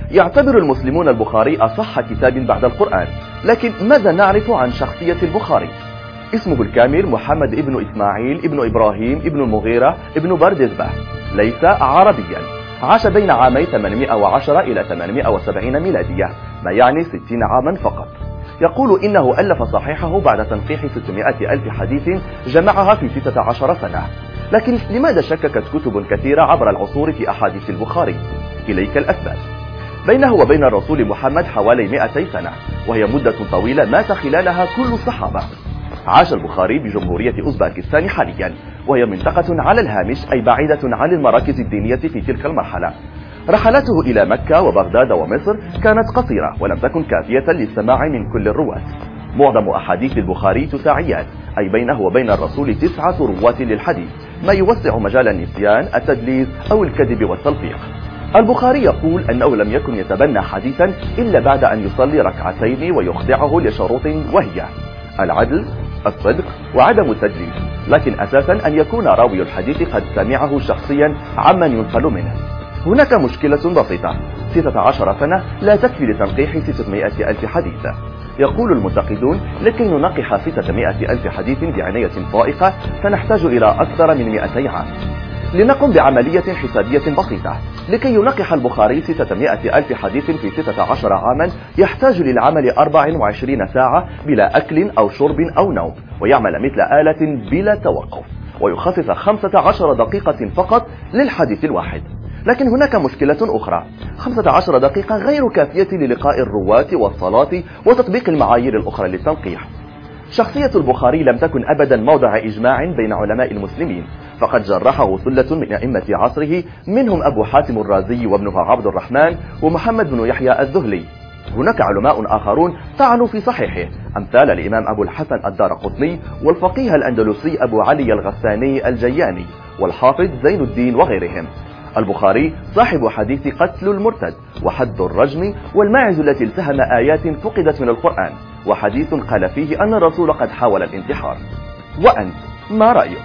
يعتبر المسلمون البخاري أصح كتاب بعد القرآن، لكن ماذا نعرف عن شخصية البخاري؟ اسمه الكامل محمد ابن إسماعيل ابن إبراهيم ابن المغيرة ابن بردزبة، ليس عربيا، عاش بين عامي 810 إلى 870 ميلادية، ما يعني 60 عاما فقط. يقول إنه ألف صحيحه بعد تنقيح 600 ألف حديث جمعها في 16 سنة. لكن لماذا شككت كتب كثيرة عبر العصور في أحاديث البخاري؟ إليك الأسباب. بينه وبين الرسول محمد حوالي 200 سنة، وهي مدة طويلة مات خلالها كل الصحابة. عاش البخاري بجمهورية أوزباكستان حاليا، وهي منطقة على الهامش، أي بعيدة عن المراكز الدينية في تلك المرحلة. رحلاته إلى مكة وبغداد ومصر كانت قصيرة ولم تكن كافية للسماع من كل الرواة. معظم أحاديث البخاري تساعيات، أي بينه وبين الرسول 9 رواة للحديث، ما يوسع مجال النسيان، التدليس أو الكذب والتلفيق. البخاري يقول أنه لم يكن يتبنى حديثا إلا بعد أن يصلي ركعتين ويخضعه لشروط، وهي العدل، الصدق، وعدم التدليس، لكن أساسا أن يكون راوي الحديث قد سمعه شخصيا عمن ينقل منه. هناك مشكلة بسيطة، 16 سنة لا تكفي لتنقيح 600 ألف حديث. يقول المنتقدون لكي ننقح 600 ألف حديث بعناية فائقة سنحتاج إلى أكثر من 200 عام. لنقم بعملية حسابية بسيطة، لكي ينقح البخاري 600 ألف حديث في 16 عاما يحتاج للعمل 24 ساعة بلا أكل أو شرب أو نوم، ويعمل مثل آلة بلا توقف، ويخصص 15 دقيقة فقط للحديث الواحد. لكن هناك مشكلة أخرى، 15 دقيقة غير كافية للقاء الرواة والصلاة وتطبيق المعايير الأخرى للتنقيح. شخصية البخاري لم تكن أبدا موضع إجماع بين علماء المسلمين، فقد جرحه ثلة من أئمة عصره، منهم أبو حاتم الرازي وابنه عبد الرحمن ومحمد بن يحيى الذهلي. هناك علماء آخرون طعنوا في صحيحه، أمثال الإمام أبو الحسن الدارقطني والفقيه الأندلسي أبو علي الغساني الجياني والحافظ زين الدين وغيرهم. البخاري صاحب حديث قتل المرتد وحد الرجم والماعز التي التهم آيات فقدت من القرآن، وحديث قال فيه أن الرسول قد حاول الانتحار. وأنت ما رأيك؟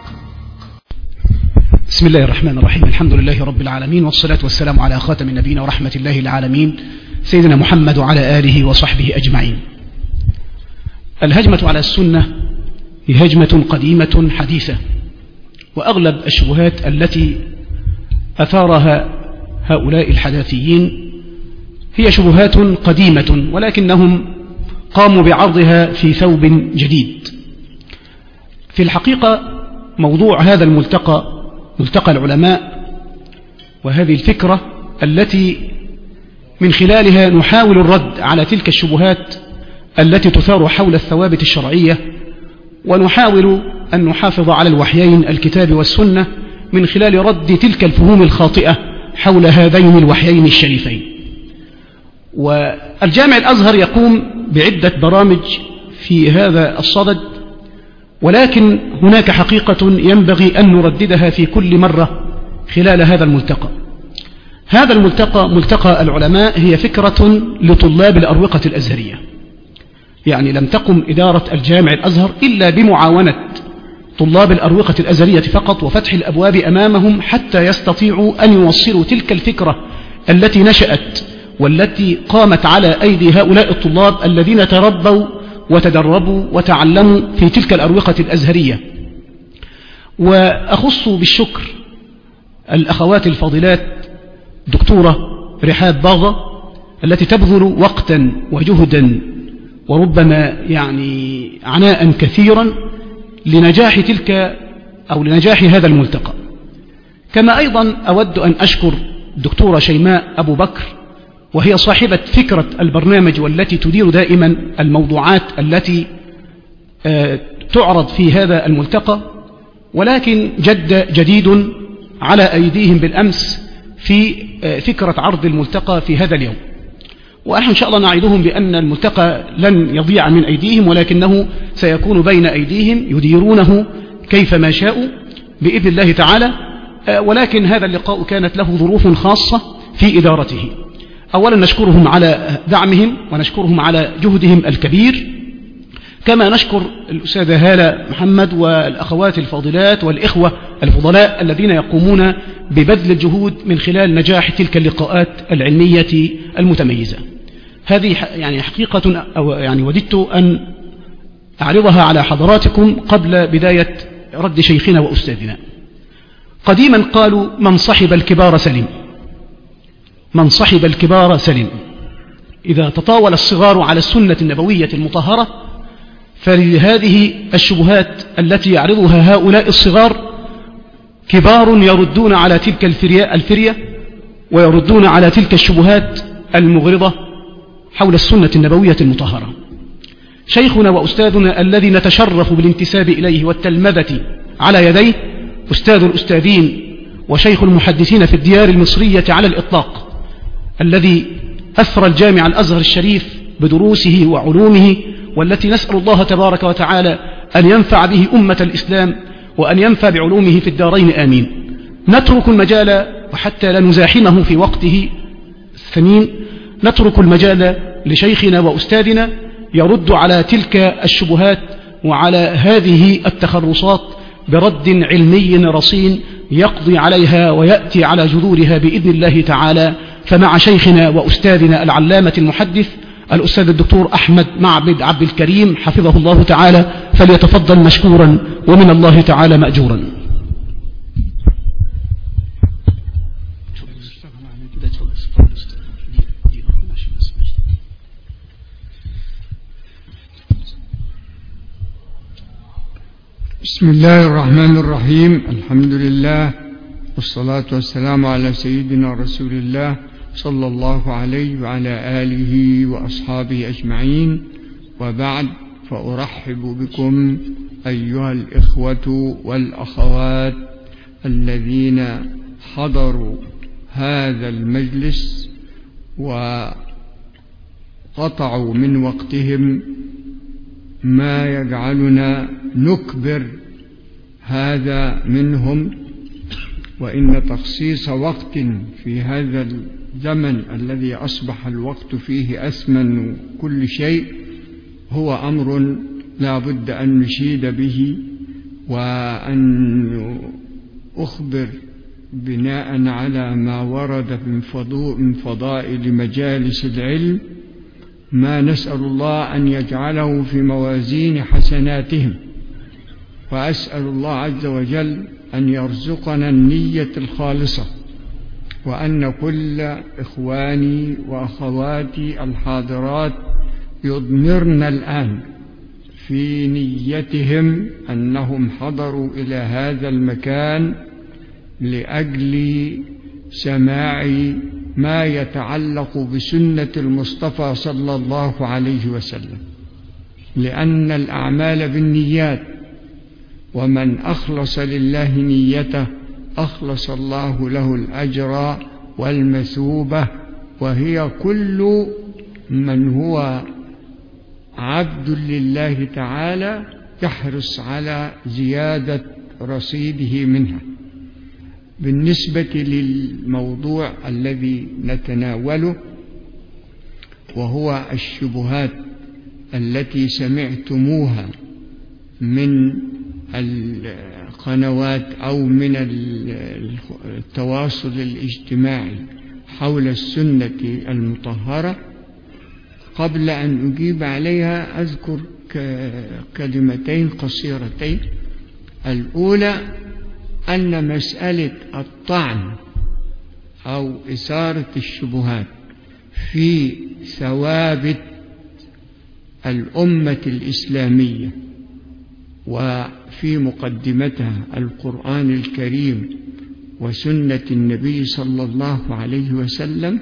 بسم الله الرحمن الرحيم، الحمد لله رب العالمين، والصلاة والسلام على خاتم النبيين ورحمة الله العالمين سيدنا محمد وعلى آله وصحبه أجمعين. الهجمة على السنة هي هجمة قديمة حديثة، وأغلب الشبهات التي أثارها هؤلاء الحداثيين هي شبهات قديمة، ولكنهم قاموا بعرضها في ثوب جديد. في الحقيقة موضوع هذا الملتقى، ملتقى العلماء، وهذه الفكرة التي من خلالها نحاول الرد على تلك الشبهات التي تثار حول الثوابت الشرعية، ونحاول أن نحافظ على الوحيين الكتاب والسنة من خلال رد تلك الفهوم الخاطئة حول هذين الوحيين الشريفين. والجامع الأزهر يقوم بعدة برامج في هذا الصدد، ولكن هناك حقيقة ينبغي أن نرددها في كل مرة خلال هذا الملتقى. هذا الملتقى، ملتقى العلماء، هي فكرة لطلاب الأروقة الأزهرية، يعني لم تقم إدارة الجامع الأزهر إلا بمعاونة طلاب الأروقة الأزهرية فقط، وفتح الأبواب أمامهم حتى يستطيعوا أن يوصلوا تلك الفكرة التي نشأت والتي قامت على أيدي هؤلاء الطلاب الذين تربوا وتدربوا وتعلموا في تلك الأروقة الأزهرية. وأخص بالشكر الأخوات الفاضلات دكتورة رحاب باغا التي تبذل وقتا وجهدا وربما يعني عناء كثيرا لنجاح تلك أو لنجاح هذا الملتقى. كما أيضا أود أن أشكر الدكتورة شيماء أبو بكر، وهي صاحبة فكرة البرنامج والتي تدير دائما الموضوعات التي تعرض في هذا الملتقى، ولكن جد جديد على أيديهم بالأمس في فكرة عرض الملتقى في هذا اليوم. وأنا إن شاء الله نعدهم بأن الملتقى لن يضيع من أيديهم، ولكنه سيكون بين أيديهم يديرونه كيفما شاءوا بإذن الله تعالى. ولكن هذا اللقاء كانت له ظروف خاصة في إدارته. أولا نشكرهم على دعمهم ونشكرهم على جهدهم الكبير، كما نشكر الأستاذة هالة محمد والأخوات الفاضلات والإخوة الفضلاء الذين يقومون ببذل الجهود من خلال نجاح تلك اللقاءات العلمية المتميزة. هذه يعني حقيقة أو يعني وددت أن أعرضها على حضراتكم قبل بداية رد شيخنا وأستاذنا. قديما قالوا من صحب الكبار سلم، من صحب الكبار سلم. إذا تطاول الصغار على السنة النبوية المطهرة فلهذه الشبهات التي يعرضها هؤلاء الصغار كبار يردون على تلك الفرية ويردون على تلك الشبهات المغرضة حول السنة النبوية المطهرة. شيخنا وأستاذنا الذي نتشرف بالانتساب إليه والتلمذة على يديه أستاذ الأستاذين وشيخ المحدثين في الديار المصرية على الإطلاق، الذي أثرى الجامع الأزهر الشريف بدروسه وعلومه، والتي نسأل الله تبارك وتعالى أن ينفع به أمة الإسلام وأن ينفع بعلومه في الدارين آمين. نترك المجال وحتى لا نزاحمه في وقته الثمين، نترك المجال لشيخنا وأستاذنا يرد على تلك الشبهات وعلى هذه التخرصات برد علمي رصين يقضي عليها ويأتي على جذورها بإذن الله تعالى. فمع شيخنا وأستاذنا العلامة المحدث الأستاذ الدكتور أحمد معبد عبد الكريم حفظه الله تعالى، فليتفضل مشكورا ومن الله تعالى مأجورا. بسم الله الرحمن الرحيم. الحمد لله والصلاة والسلام على سيدنا رسول الله صلى الله عليه وعلى آله وأصحابه أجمعين، وبعد، فأرحب بكم أيها الإخوة والأخوات الذين حضروا هذا المجلس وقطعوا من وقتهم ما يجعلنا نكبر هذا منهم. وإن تخصيص وقت في هذا الزمن الذي أصبح الوقت فيه أثمن كل شيء هو أمر لا بد أن نشيد به وأن أخبر بناء على ما ورد من فضائل مجالس العلم ما نسأل الله أن يجعله في موازين حسناتهم، وأسأل الله عز وجل أن يرزقنا النية الخالصة، وأن كل إخواني وأخواتي الحاضرات يضمرن الآن في نيتهم أنهم حضروا إلى هذا المكان لأجل سماع ما يتعلق بسنة المصطفى صلى الله عليه وسلم، لأن الأعمال بالنيات، ومن أخلص لله نيته أخلص الله له الأجر والمثوبة، وهي كل من هو عبد لله تعالى يحرص على زيادة رصيده منها. بالنسبة للموضوع الذي نتناوله وهو الشبهات التي سمعتموها من القنوات أو من التواصل الاجتماعي حول السنة المطهرة، قبل أن أجيب عليها أذكر كلمتين قصيرتين. الأولى أن مسألة الطعن أو إثارة الشبهات في ثوابت الأمة الإسلامية وفي مقدمتها القرآن الكريم وسنة النبي صلى الله عليه وسلم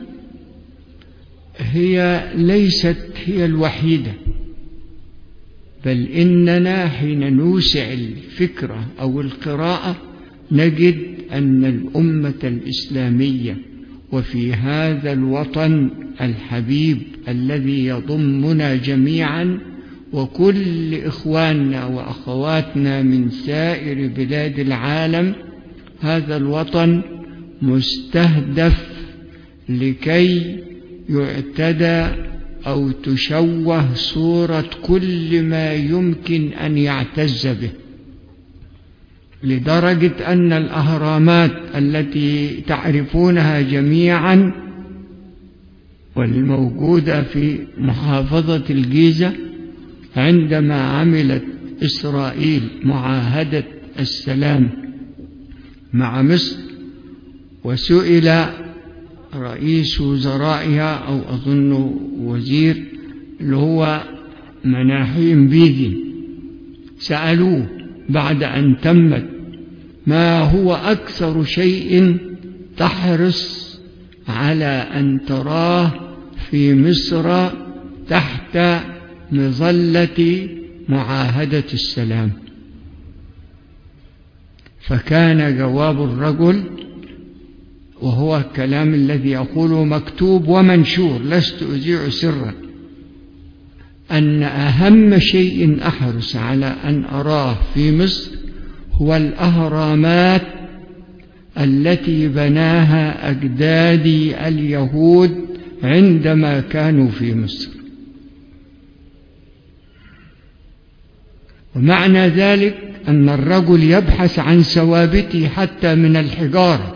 هي ليست هي الوحيدة، بل إننا حين نوسع الفكرة أو القراءة نجد أن الأمة الإسلامية وفي هذا الوطن الحبيب الذي يضمنا جميعا وكل إخواننا وأخواتنا من سائر بلاد العالم، هذا الوطن مستهدف لكي يعتدى أو تشوه صورة كل ما يمكن أن يعتز به. لدرجة أن الأهرامات التي تعرفونها جميعا والموجودة في محافظة الجيزة، عندما عملت إسرائيل معاهدة السلام مع مصر وسئل رئيس وزرائها أو أظن وزير اللي هو مناحيم بيجي، سألوه بعد أن تمت ما هو أكثر شيء تحرص على أن تراه في مصر تحت مظلة معاهدة السلام؟ فكان جواب الرجل، وهو الكلام الذي يقوله مكتوب ومنشور لست أذيع سرا، أن أهم شيء أحرص على أن أراه في مصر هو الأهرامات التي بناها أجدادي اليهود عندما كانوا في مصر. ومعنى ذلك أن الرجل يبحث عن ثوابته حتى من الحجارة،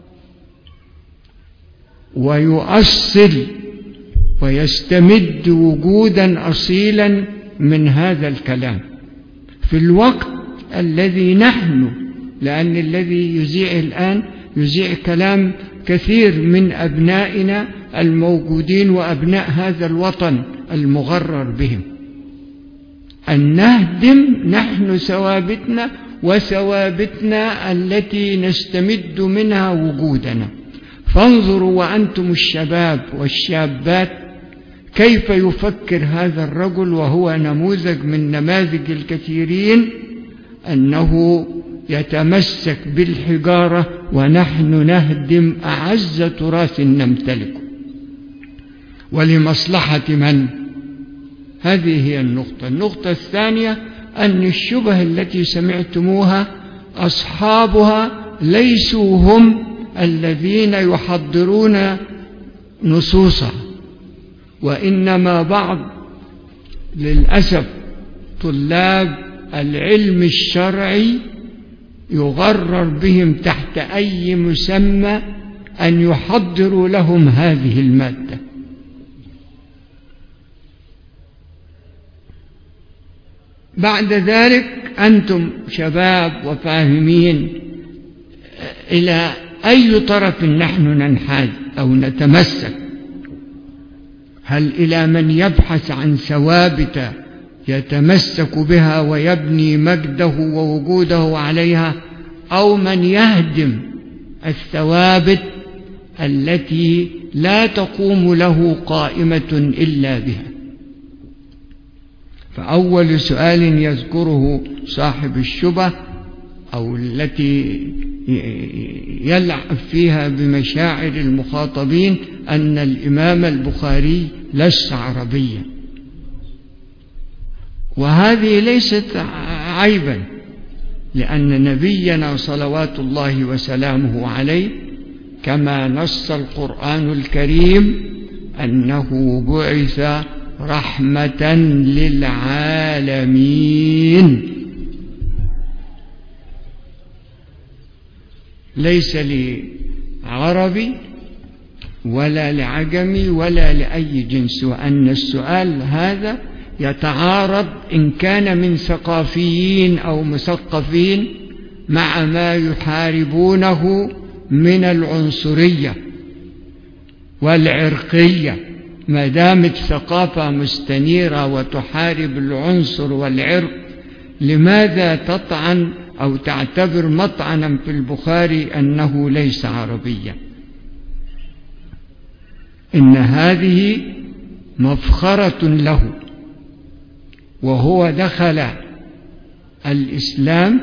ويؤصل ويستمد وجودا أصيلا من هذا الكلام في الوقت الذي نحن، لأن الذي يذيع الآن يذيع كلام كثير من أبنائنا الموجودين وأبناء هذا الوطن المغرر بهم، أن نهدم نحن ثوابتنا وثوابتنا التي نستمد منها وجودنا. فانظروا وأنتم الشباب والشابات كيف يفكر هذا الرجل، وهو نموذج من نماذج الكثيرين، أنه يتمسك بالحجارة ونحن نهدم أعز تراث نمتلكه. ولمصلحة من؟ هذه هي النقطة. النقطة الثانية أن الشبه التي سمعتموها أصحابها ليسوا هم الذين يحضرون نصوصها، وإنما بعض للأسف طلاب العلم الشرعي يغرر بهم تحت أي مسمى أن يحضروا لهم هذه المادة. بعد ذلك أنتم شباب وفاهمين إلى أي طرف نحن ننحاز أو نتمسك؟ هل إلى من يبحث عن ثوابت يتمسك بها ويبني مجده ووجوده عليها، أو من يهدم الثوابت التي لا تقوم له قائمة إلا بها؟ فأول سؤال يذكره صاحب الشبه أو التي يلعب فيها بمشاعر المخاطبين أن الإمام البخاري ليس عربيا، وهذه ليست عيبا، لأن نبينا صلوات الله وسلامه عليه كما نص القرآن الكريم أنه بعث رحمة للعالمين، ليس لعربي ولا لعجمي ولا لأي جنس. وأن السؤال هذا يتعارض إن كان من ثقافيين أو مثقفين مع ما يحاربونه من العنصرية والعرقية. ما دامت ثقافة مستنيرة وتحارب العنصر والعرق، لماذا تطعن أو تعتبر مطعنا في البخاري أنه ليس عربيا؟ إن هذه مفخرة له، وهو دخل الإسلام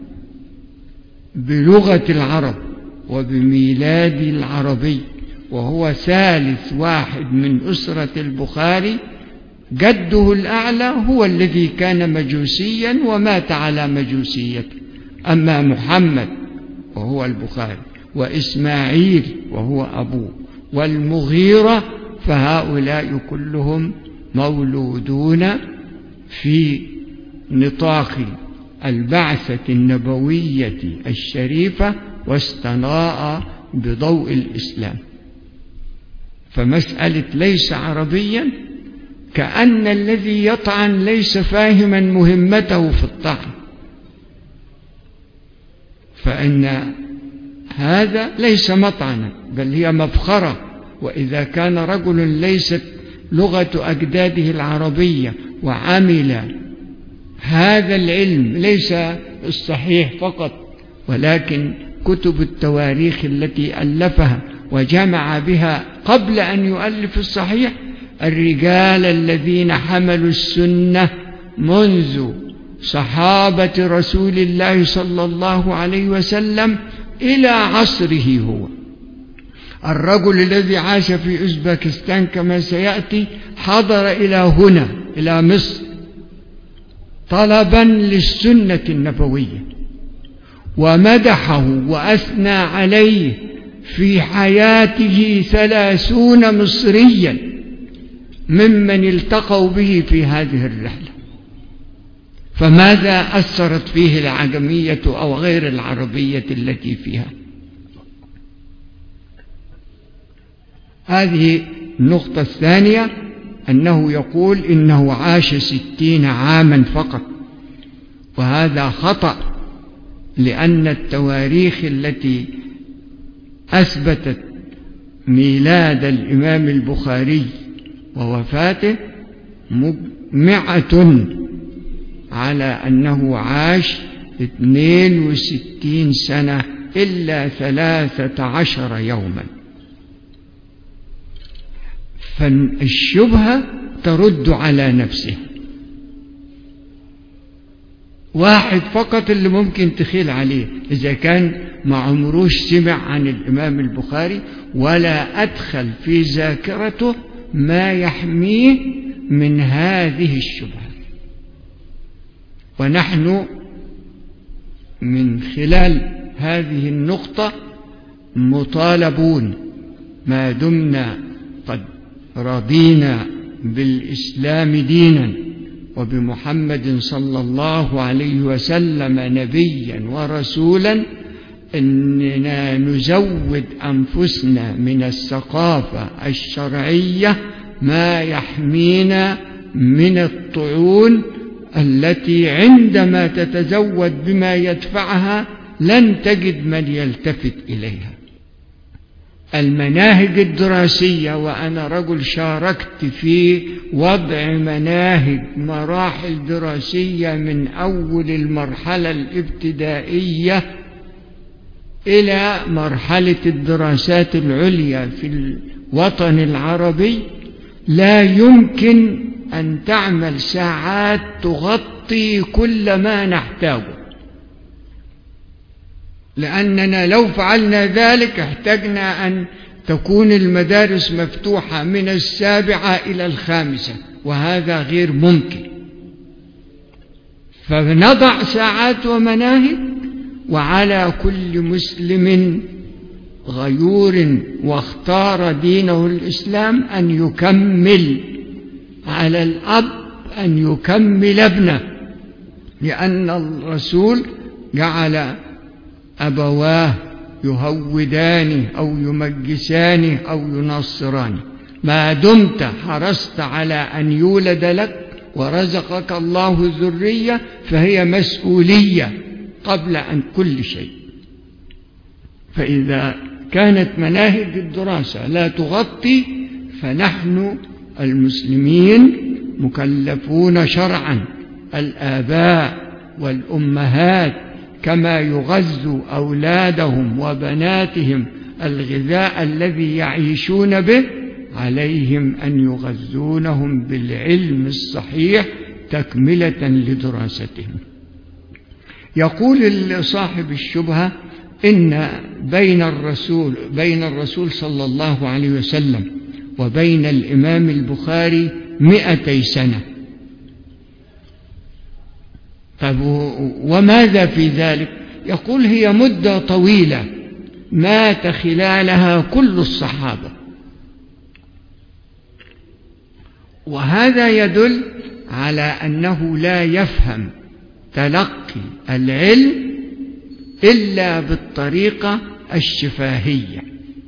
بلغة العرب وبميلاد العربي، وهو ثالث واحد من أسرة البخاري. جده الأعلى هو الذي كان مجوسيا ومات على مجوسيته، أما محمد وهو البخاري وإسماعيل وهو أبوه والمغيرة فهؤلاء كلهم مولودون في نطاق البعثة النبوية الشريفة واستضاء بضوء الإسلام. فمسألة ليس عربيا كأن الذي يطعن ليس فاهما مهمته في الطعن، فإن هذا ليس مطعنا بل هي مفخرة. وإذا كان رجل ليست لغة أجداده العربية وعمل هذا العلم ليس الصحيح فقط ولكن كتب التواريخ التي ألفها وجمع بها قبل أن يؤلف الصحيح الرجال الذين حملوا السنة منذ صحابة رسول الله صلى الله عليه وسلم إلى عصره هو. الرجل الذي عاش في أوزبكستان كما سيأتي حضر إلى هنا إلى مصر طلبا للسنة النبوية ومدحه وأثنى عليه في حياته 30 مصريا ممن التقوا به في هذه الرحلة. فماذا أثرت فيه العجمية أو غير العربية التي فيها؟ هذه النقطة الثانية، أنه يقول إنه عاش 60 عاما فقط، وهذا خطأ، لأن التواريخ التي أثبتت ميلاد الإمام البخاري ووفاته مجمعة على أنه عاش 62 سنة إلا 13 يوما. فالشبهة ترد على نفسه. واحد فقط اللي ممكن تخيل عليه إذا كان ما عمروش سمع عن الإمام البخاري ولا أدخل في ذاكرته ما يحميه من هذه الشبهة. ونحن من خلال هذه النقطة مطالبون ما دمنا قد رضينا بالإسلام دينا وبمحمد صلى الله عليه وسلم نبيا ورسولا أننا نزود أنفسنا من الثقافة الشرعية ما يحمينا من الطعون التي عندما تتزود بما يدفعها لن تجد من يلتفت إليها. المناهج الدراسية، وأنا رجل شاركت في وضع مناهج مراحل دراسية من أول المرحلة الابتدائية إلى مرحلة الدراسات العليا في الوطن العربي، لا يمكن أن تعمل ساعات تغطي كل ما نحتاجه، لأننا لو فعلنا ذلك احتجنا أن تكون المدارس مفتوحة من 7 إلى 5، وهذا غير ممكن. فنضع ساعات ومناهج، وعلى كل مسلم غيور واختار دينه الإسلام أن يكمل، على الأب أن يكمل ابنه، لأن الرسول جعل أبواه يهودانه أو يمجسانه أو ينصرانه. ما دمت حرصت على أن يولد لك ورزقك الله الذرية فهي مسؤولية قبل أن كل شيء. فإذا كانت مناهج الدراسة لا تغطي، فنحن المسلمين مكلفون شرعا، الآباء والأمهات كما يغذوا أولادهم وبناتهم الغذاء الذي يعيشون به، عليهم أن يغذونهم بالعلم الصحيح تكملة لدراستهم. يقول صاحب الشبهة إن بين الرسول صلى الله عليه وسلم وبين الإمام البخاري 200 سنة. طب وماذا في ذلك؟ يقول هي مدة طويلة مات خلالها كل الصحابة، وهذا يدل على أنه لا يفهم تلقي العلم إلا بالطريقة الشفاهية،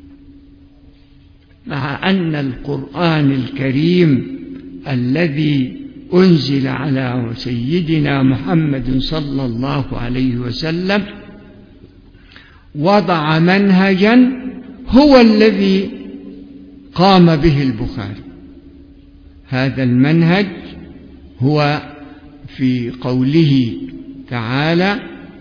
مع أن القرآن الكريم الذي أنزل على سيدنا محمد صلى الله عليه وسلم وضع منهجا هو الذي قام به البخاري. هذا المنهج هو في قوله تعالى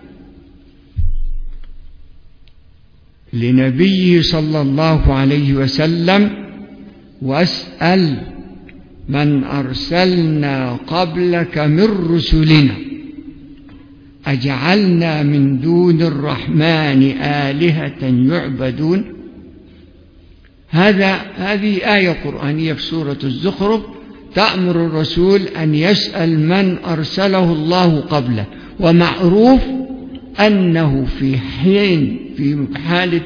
لنبيه صلى الله عليه وسلم: واسأل من أرسلنا قبلك من رسلنا أجعلنا من دون الرحمن آلهة يعبدون. هذه آية قرآنية في سورة الزخرف تأمر الرسول أن يسأل من أرسله الله قبله، ومعروف أنه في حالة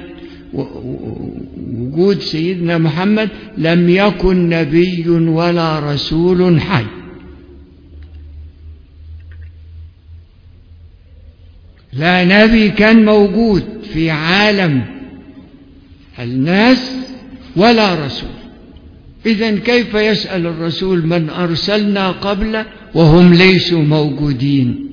وجود سيدنا محمد لم يكن نبي ولا رسول حي. لا نبي كان موجود في عالم الناس ولا رسول. إذن كيف يسأل الرسول من أرسلنا قبله وهم ليسوا موجودين؟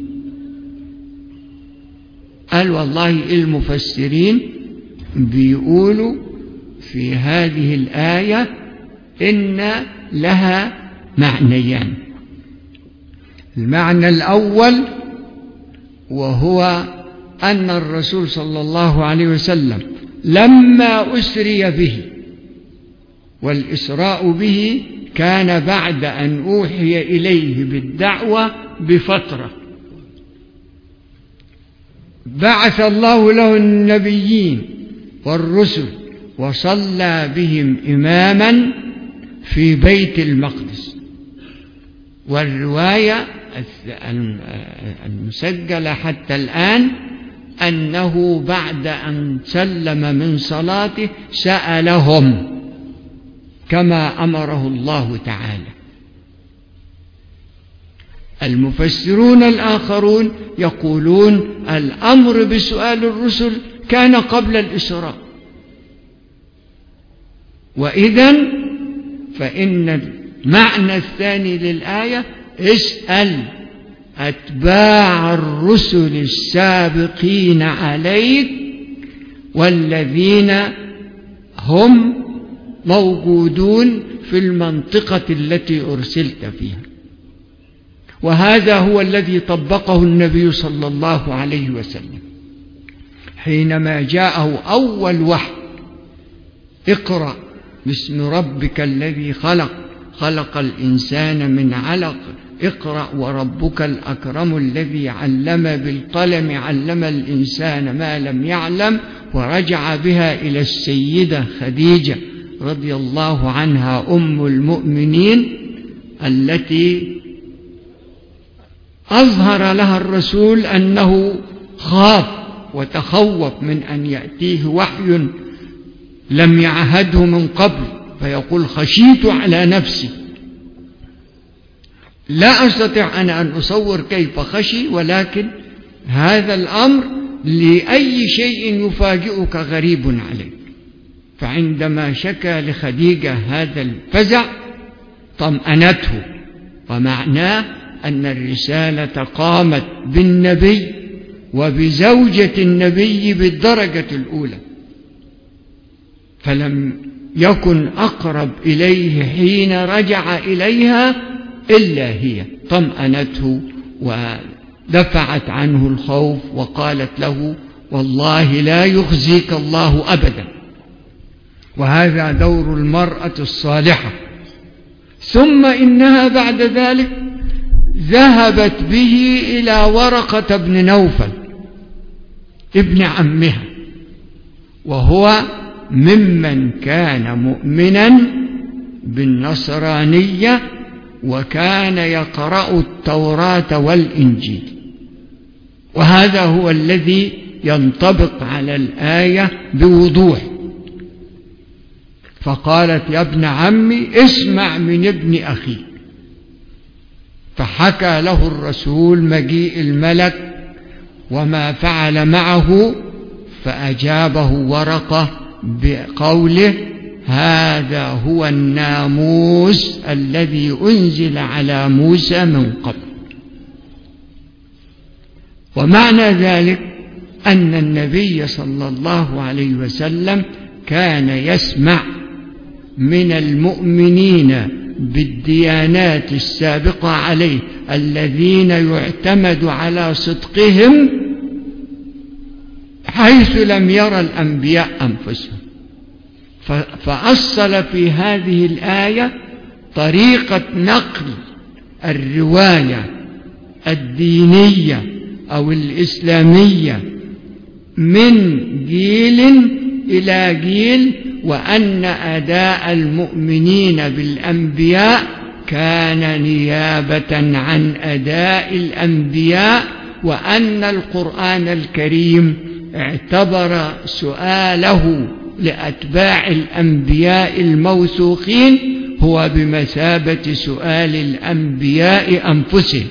قال والله المفسرين بيقولوا في هذه الآية إن لها معنيان. المعنى الأول وهو أن الرسول صلى الله عليه وسلم لما أسري به، والإسراء به كان بعد أن أوحي إليه بالدعوة بفترة، بعث الله له النبيين والرسل وصلى بهم إماما في بيت المقدس. والرواية المسجلة حتى الآن أنه بعد أن سلم من صلاته سألهم كما أمره الله تعالى. المفسرون الآخرون يقولون الأمر بسؤال الرسل كان قبل الإسراء، وإذن فإن المعنى الثاني للآية اسأل أتباع الرسل السابقين عليك والذين هم موجودون في المنطقة التي أرسلت فيها. وهذا هو الذي طبقه النبي صلى الله عليه وسلم حينما جاءه أول وحي: اقرأ باسم ربك الذي خلق، خلق الإنسان من علق، اقرأ وربك الأكرم الذي علم بالقلم علم الإنسان ما لم يعلم. ورجع بها إلى السيدة خديجة رضي الله عنها أم المؤمنين التي أظهر لها الرسول أنه خاف وتخوف من أن يأتيه وحي لم يعهده من قبل، فيقول خشيت على نفسي. لا أستطيع أنا أن أصور كيف خشي، ولكن هذا الأمر لأي شيء يفاجئك غريب عليك. فعندما شكى لخديجة هذا الفزع طمأنته، ومعناه أن الرسالة قامت بالنبي وبزوجة النبي بالدرجة الأولى، فلم يكن أقرب إليه حين رجع إليها إلا هي. طمأنته ودفعت عنه الخوف وقالت له والله لا يخزيك الله أبدا. وهذا دور المرأة الصالحة. ثم إنها بعد ذلك ذهبت به إلى ورقة بن نوفل ابن عمها، وهو ممن كان مؤمنا بالنصرانية وكان يقرأ التوراة والإنجيل. وهذا هو الذي ينطبق على الآية بوضوح. فقالت يا ابن عمي اسمع من ابن أخي. فحكى له الرسول مجيء الملك وما فعل معه، فأجابه ورقة بقوله: هذا هو الناموس الذي أنزل على موسى من قبل. ومعنى ذلك أن النبي صلى الله عليه وسلم كان يسمع من المؤمنين بالديانات السابقة عليه الذين يعتمد على صدقهم حيث لم يرى الأنبياء أنفسهم. فأصل في هذه الآية طريقة نقل الرواية الدينية أو الإسلامية من جيل إلى جيل، وأن أداء المؤمنين بالأنبياء كان نيابة عن أداء الأنبياء، وأن القرآن الكريم اعتبر سؤاله لأتباع الأنبياء الموثوقين هو بمثابة سؤال الأنبياء أنفسهم.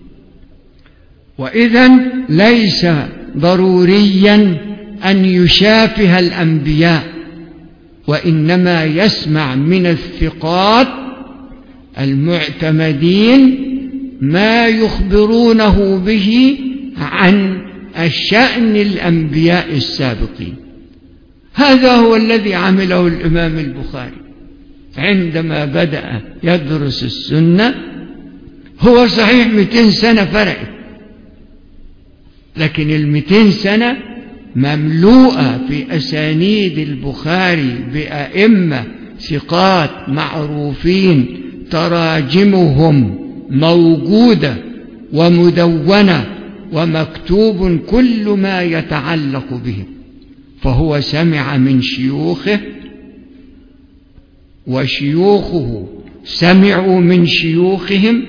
وإذن ليس ضروريا أن يشافه الأنبياء، وإنما يسمع من الثقات المعتمدين ما يخبرونه به عن الشأن الأنبياء السابقين. هذا هو الذي عمله الإمام البخاري عندما بدأ يدرس السنة. هو صحيح 200 سنة فرقت، لكن 200 سنة مملوءة في أسانيد البخاري بأئمة ثقات معروفين تراجمهم موجودة ومدونة ومكتوب كل ما يتعلق بهم. فهو سمع من شيوخه، وشيوخه سمعوا من شيوخهم،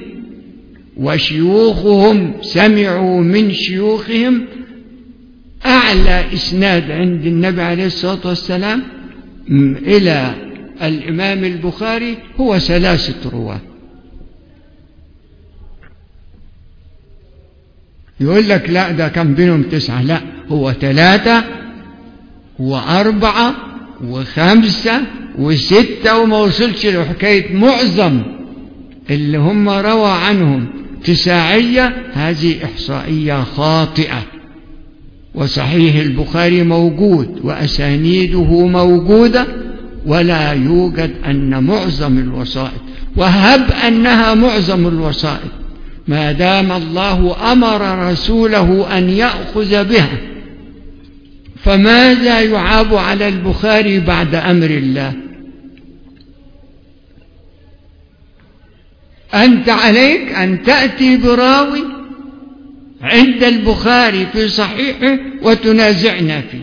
وشيوخهم سمعوا من شيوخهم. أعلى إسناد عند النبي عليه الصلاة والسلام إلى الإمام البخاري هو 3 رواة. يقول لك لا ده كان بينهم 9، لا هو 3 و4 و5 و6 وما وصلش لحكاية معظم اللي هم روى عنهم تساعية. هذه إحصائية خاطئة. وصحيح البخاري موجود وأسانيده موجودة، ولا يوجد أن معظم الوسائط، وهب أنها معظم الوسائط ما دام الله أمر رسوله أن يأخذ بها، فماذا يعاب على البخاري بعد أمر الله؟ أنت عليك أن تأتي براوي عند البخاري في صحيحه وتنازعنا فيه،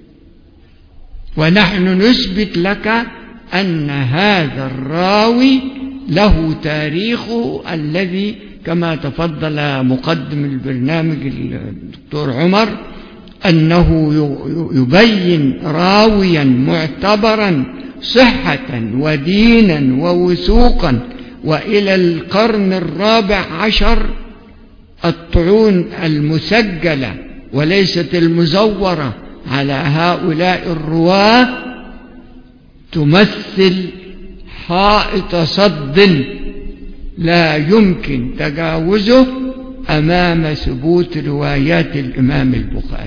ونحن نثبت لك أن هذا الراوي له تاريخه الذي كما تفضل مقدم البرنامج الدكتور عمر أنه يبين راويا معتبرا صحة ودينا ووثوقا. وإلى القرن 14 الطعون المسجلة وليست المزورة على هؤلاء الرواة تمثل حائط صد لا يمكن تجاوزه أمام ثبوت روايات الإمام البخاري.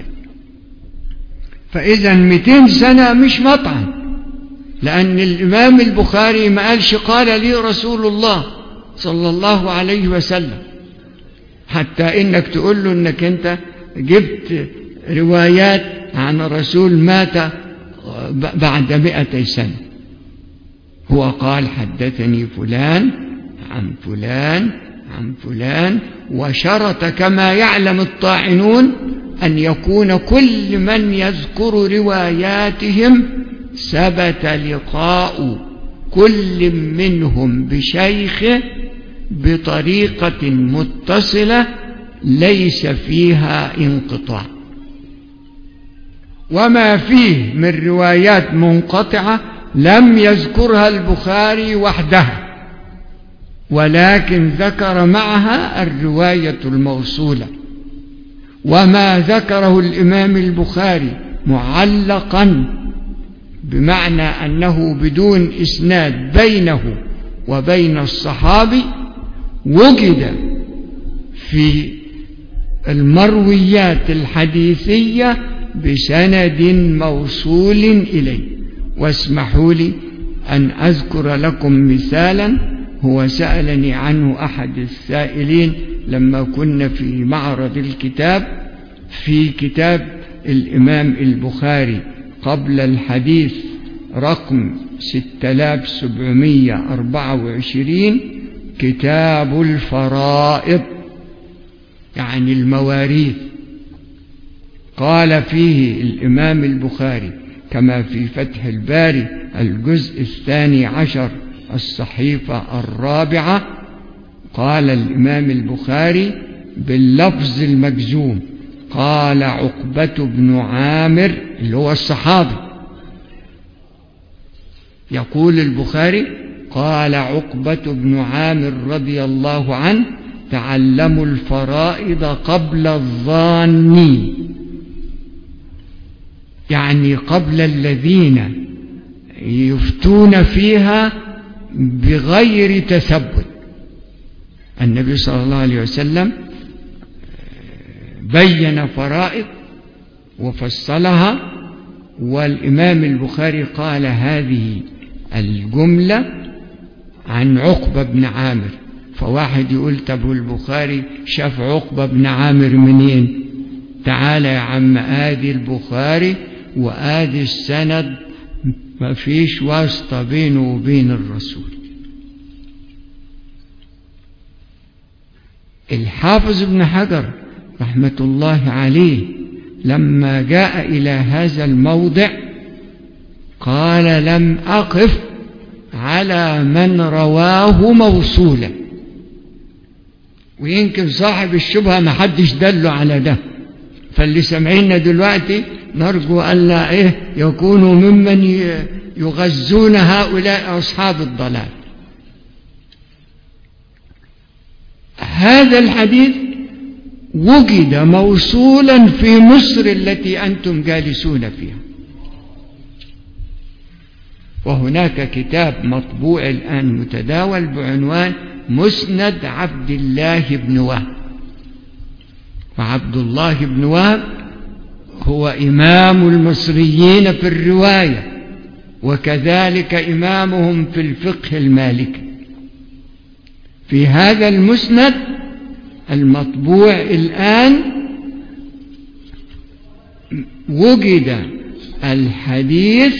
فإذا 200 سنة مش مطعن، لأن الإمام البخاري ما قالش قال لي رسول الله صلى الله عليه وسلم، حتى إنك تقول له إنك أنت جبت روايات عن رسول مات بعد 200 سنة. هو قال حدثني فلان عن فلان عن فلان، وشرط كما يعلم الطاعنون أن يكون كل من يذكر رواياتهم ثبت لقاء كل منهم بشيخه بطريقة متصلة ليس فيها انقطاع. وما فيه من روايات منقطعة لم يذكرها البخاري وحدها، ولكن ذكر معها الرواية الموصولة. وما ذكره الإمام البخاري معلقا بمعنى أنه بدون إسناد بينه وبين الصحابي وجد في المرويات الحديثية بسند موصول إليه. واسمحوا لي أن أذكر لكم مثالا هو سألني عنه أحد السائلين لما كنا في معرض الكتاب في كتاب الإمام البخاري قبل الحديث رقم 6724 كتاب الفرائض يعني المواريث. قال فيه الإمام البخاري كما في فتح الباري الجزء 12 الصحيفة 4 قال الإمام البخاري باللفظ المجزوم قال عقبة بن عامر اللي هو الصحابي يقول البخاري قال عقبة بن عامر رضي الله عنه تعلموا الفرائض قبل الظان يعني قبل الذين يفتون فيها بغير تثبت. النبي صلى الله عليه وسلم بين فرائض وفصلها والإمام البخاري قال هذه الجملة عن عقبة بن عامر. فواحد يقول طب البخاري شاف عقبة بن عامر منين؟ تعالى يا عم آدي البخاري وآدي السند ما فيش واسطة بينه وبين الرسول. الحافظ ابن حجر رحمة الله عليه لما جاء إلى هذا الموضع قال لم أقف على من رواه موصولا. ويمكن صاحب الشبهة ما حدش دله على ده، فاللي سمعينا دلوقتي نرجو ألا يكونوا ممن يغزون هؤلاء أصحاب الضلال. هذا الحديث وجد موصولا في مصر التي أنتم جالسون فيها، وهناك كتاب مطبوع الآن متداول بعنوان مسند عبد الله بن وهب. وعبد الله بن وهب هو إمام المصريين في الرواية وكذلك إمامهم في الفقه المالكي. في هذا المسند المطبوع الآن وجد الحديث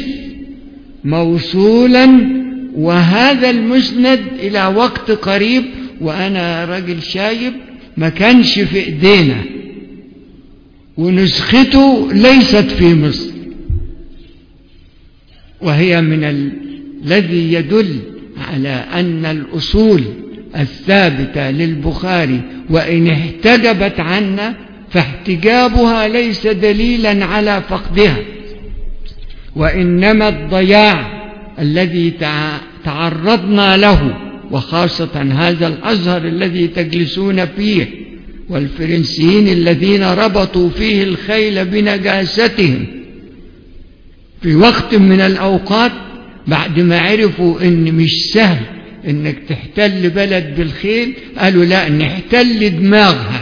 موصولا، وهذا المسند إلى وقت قريب وأنا رجل شايب ما كانش في إيدينا، ونسخته ليست في مصر، وهي من الذي يدل على أن الأصول الثابتة للبخاري وإن احتجبت عنا فاحتجابها ليس دليلا على فقدها، وإنما الضياع الذي تعرضنا له، وخاصة هذا الأزهر الذي تجلسون فيه والفرنسيين الذين ربطوا فيه الخيل بنجاستهم في وقت من الأوقات بعد ما عرفوا إن مش سهل إنك تحتل بلد بالخيل، قالوا لا نحتل دماغها،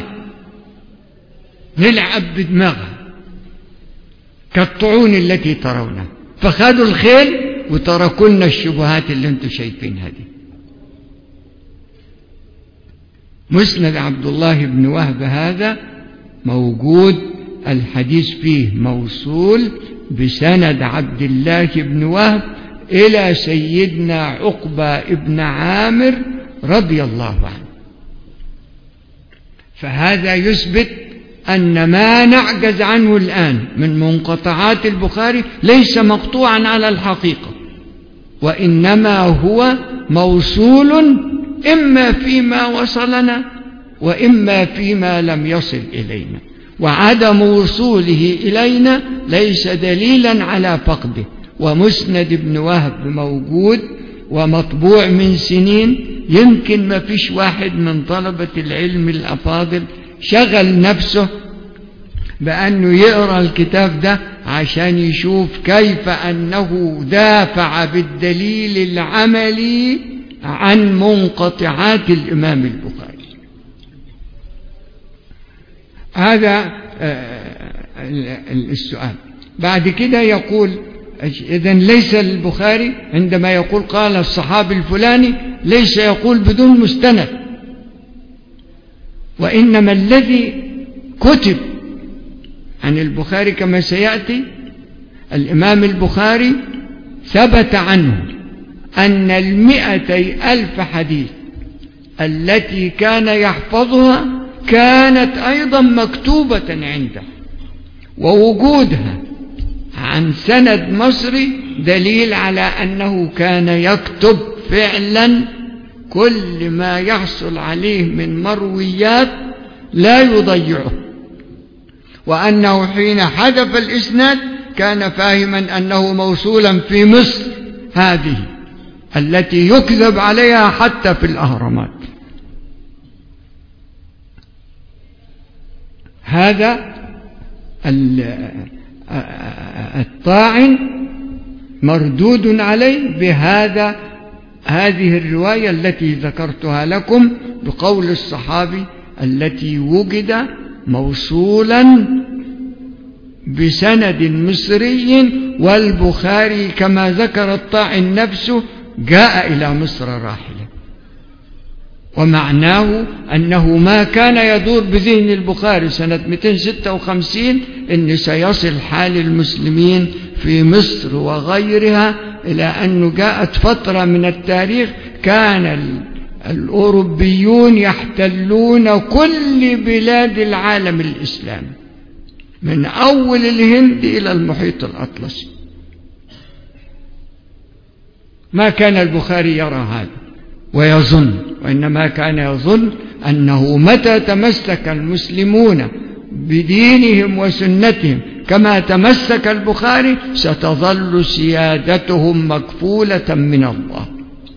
نلعب بدماغها كالطعون التي ترونها، فخذوا الخيل وتركوا لنا الشبهات اللي انتم شايفينها دي. مسند عبد الله بن وهب هذا موجود الحديث فيه موصول بسند عبد الله بن وهب إلى سيدنا عقبة بن عامر رضي الله عنه. فهذا يثبت أن ما نعجز عنه الآن من منقطعات البخاري ليس مقطوعا على الحقيقة، وإنما هو موصول إما فيما وصلنا وإما فيما لم يصل إلينا، وعدم وصوله إلينا ليس دليلا على فقده. ومسند ابن وهب موجود ومطبوع من سنين يمكن ما فيش واحد من طلبة العلم الأفاضل شغل نفسه بأنه يقرأ الكتاب ده عشان يشوف كيف أنه دافع بالدليل العملي عن منقطعات الإمام البخاري. هذا السؤال. بعد كده يقول إذن ليس البخاري عندما يقول قال الصحابي الفلاني ليس يقول بدون مستند، وإنما الذي كتب عن البخاري كما سيأتي الإمام البخاري ثبت عنه أن 200,000 حديث التي كان يحفظها كانت أيضا مكتوبة عنده، ووجودها عن سند مصري دليل على أنه كان يكتب فعلا كل ما يحصل عليه من مرويات لا يضيعه، وأنه حين حذف الإسناد كان فاهما أنه موصولا في مصر هذه التي يكذب عليها حتى في الأهرامات. هذا الطاعن مردود عليه هذه الرواية التي ذكرتها لكم بقول الصحابي التي وجد موصولا بسند مصري، والبخاري كما ذكر الطاعن نفسه جاء إلى مصر راحلا، ومعناه أنه ما كان يدور بذهن البخاري سنة 256 أن سيصل حال المسلمين في مصر وغيرها، إلى أنه جاءت فترة من التاريخ كان الأوروبيون يحتلون كل بلاد العالم الإسلامي من أول الهند إلى المحيط الأطلسي. ما كان البخاري يرى هذا ويظن، وإنما كان يظن أنه متى تمسك المسلمون بدينهم وسنتهم كما تمسك البخاري ستظل سيادتهم مكفولة من الله.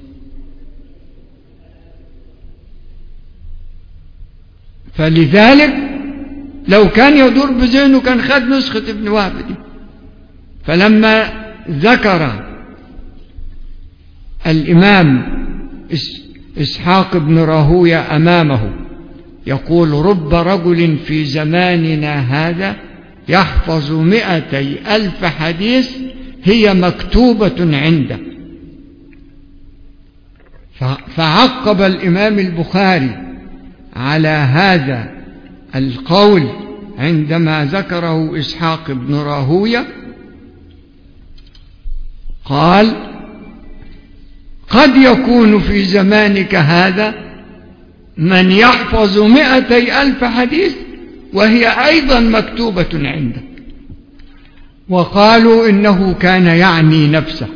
فلذلك لو كان يدور بذهنه كان خد نسخة ابن وهب دي. فلما ذكر الإمام إسحاق بن راهوية أمامه يقول رب رجل في زماننا هذا يحفظ 200,000 حديث هي مكتوبة عنده، فعقب الإمام البخاري على هذا القول عندما ذكره إسحاق بن راهوية قال قد يكون في زمانك هذا من يحفظ 200,000 حديث وهي أيضا مكتوبة عندك. وقالوا إنه كان يعني نفسه،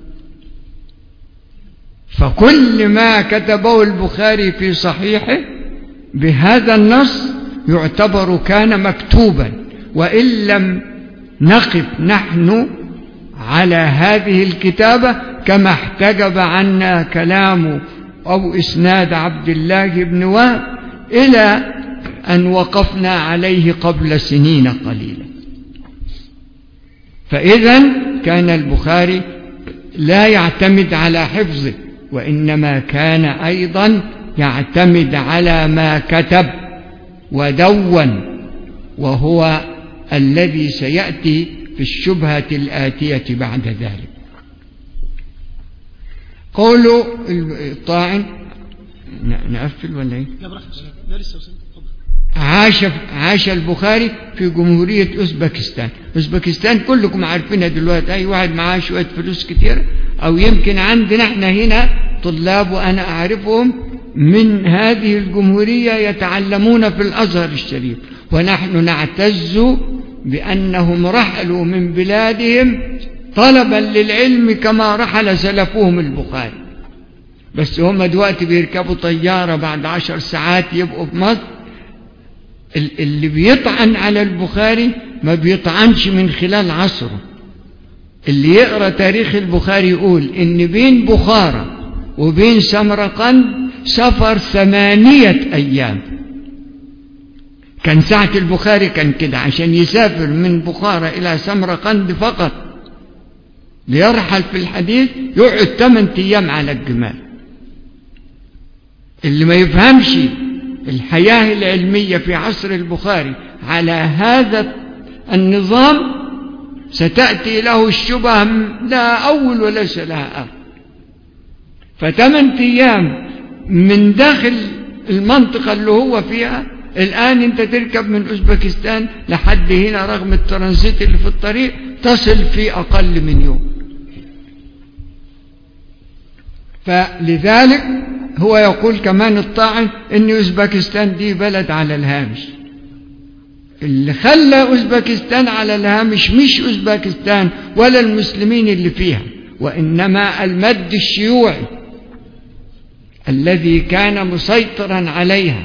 فكل ما كتبه البخاري في صحيحه بهذا النص يعتبر كان مكتوبا، وإن لم نقف نحن على هذه الكتابة كما احتجب عنا كلام أو إسناد عبد الله بن وهب إلى أن وقفنا عليه قبل سنين قليلة. فإذا كان البخاري لا يعتمد على حفظه، وإنما كان أيضا يعتمد على ما كتب ودون، وهو الذي سيأتي في الشبهة الآتية بعد ذلك. قولوا الطاعن نقفل ولا ايه؟ عاش البخاري في جمهورية أوزبكستان. أوزبكستان كلكم عارفينها دلوقتي، أي واحد معاه شوية فلوس كتير، أو يمكن عندنا احنا هنا طلاب وأنا أعرفهم من هذه الجمهورية يتعلمون في الأزهر الشريف، ونحن نعتز بأنهم رحلوا من بلادهم طلبا للعلم كما رحل سلفهم البخاري، بس هم دلوقتي بيركبوا طيارة بعد 10 ساعات يبقوا في مصر. اللي بيطعن على البخاري ما بيطعنش من خلال عصره. اللي يقرأ تاريخ البخاري يقول إن بين بخارى وبين سمرقند سفر 8 أيام. كان ساعة البخاري كان كده، عشان يسافر من بخارى إلى سمرقند فقط ليرحل في الحديث يقعد 8 أيام على الجمال. اللي ما يفهمش الحياة العلمية في عصر البخاري على هذا النظام ستأتي له الشبهة لا أول وليس لها آخر. ف8 أيام من داخل المنطقة اللي هو فيها. الآن أنت تركب من أوزبكستان لحد هنا رغم الترانزيت اللي في الطريق تصل في أقل من يوم. فلذلك هو يقول كمان الطاعن إن أوزبكستان دي بلد على الهامش. اللي خلى أوزبكستان على الهامش مش أوزبكستان ولا المسلمين اللي فيها، وإنما المد الشيوعي الذي كان مسيطرا عليها،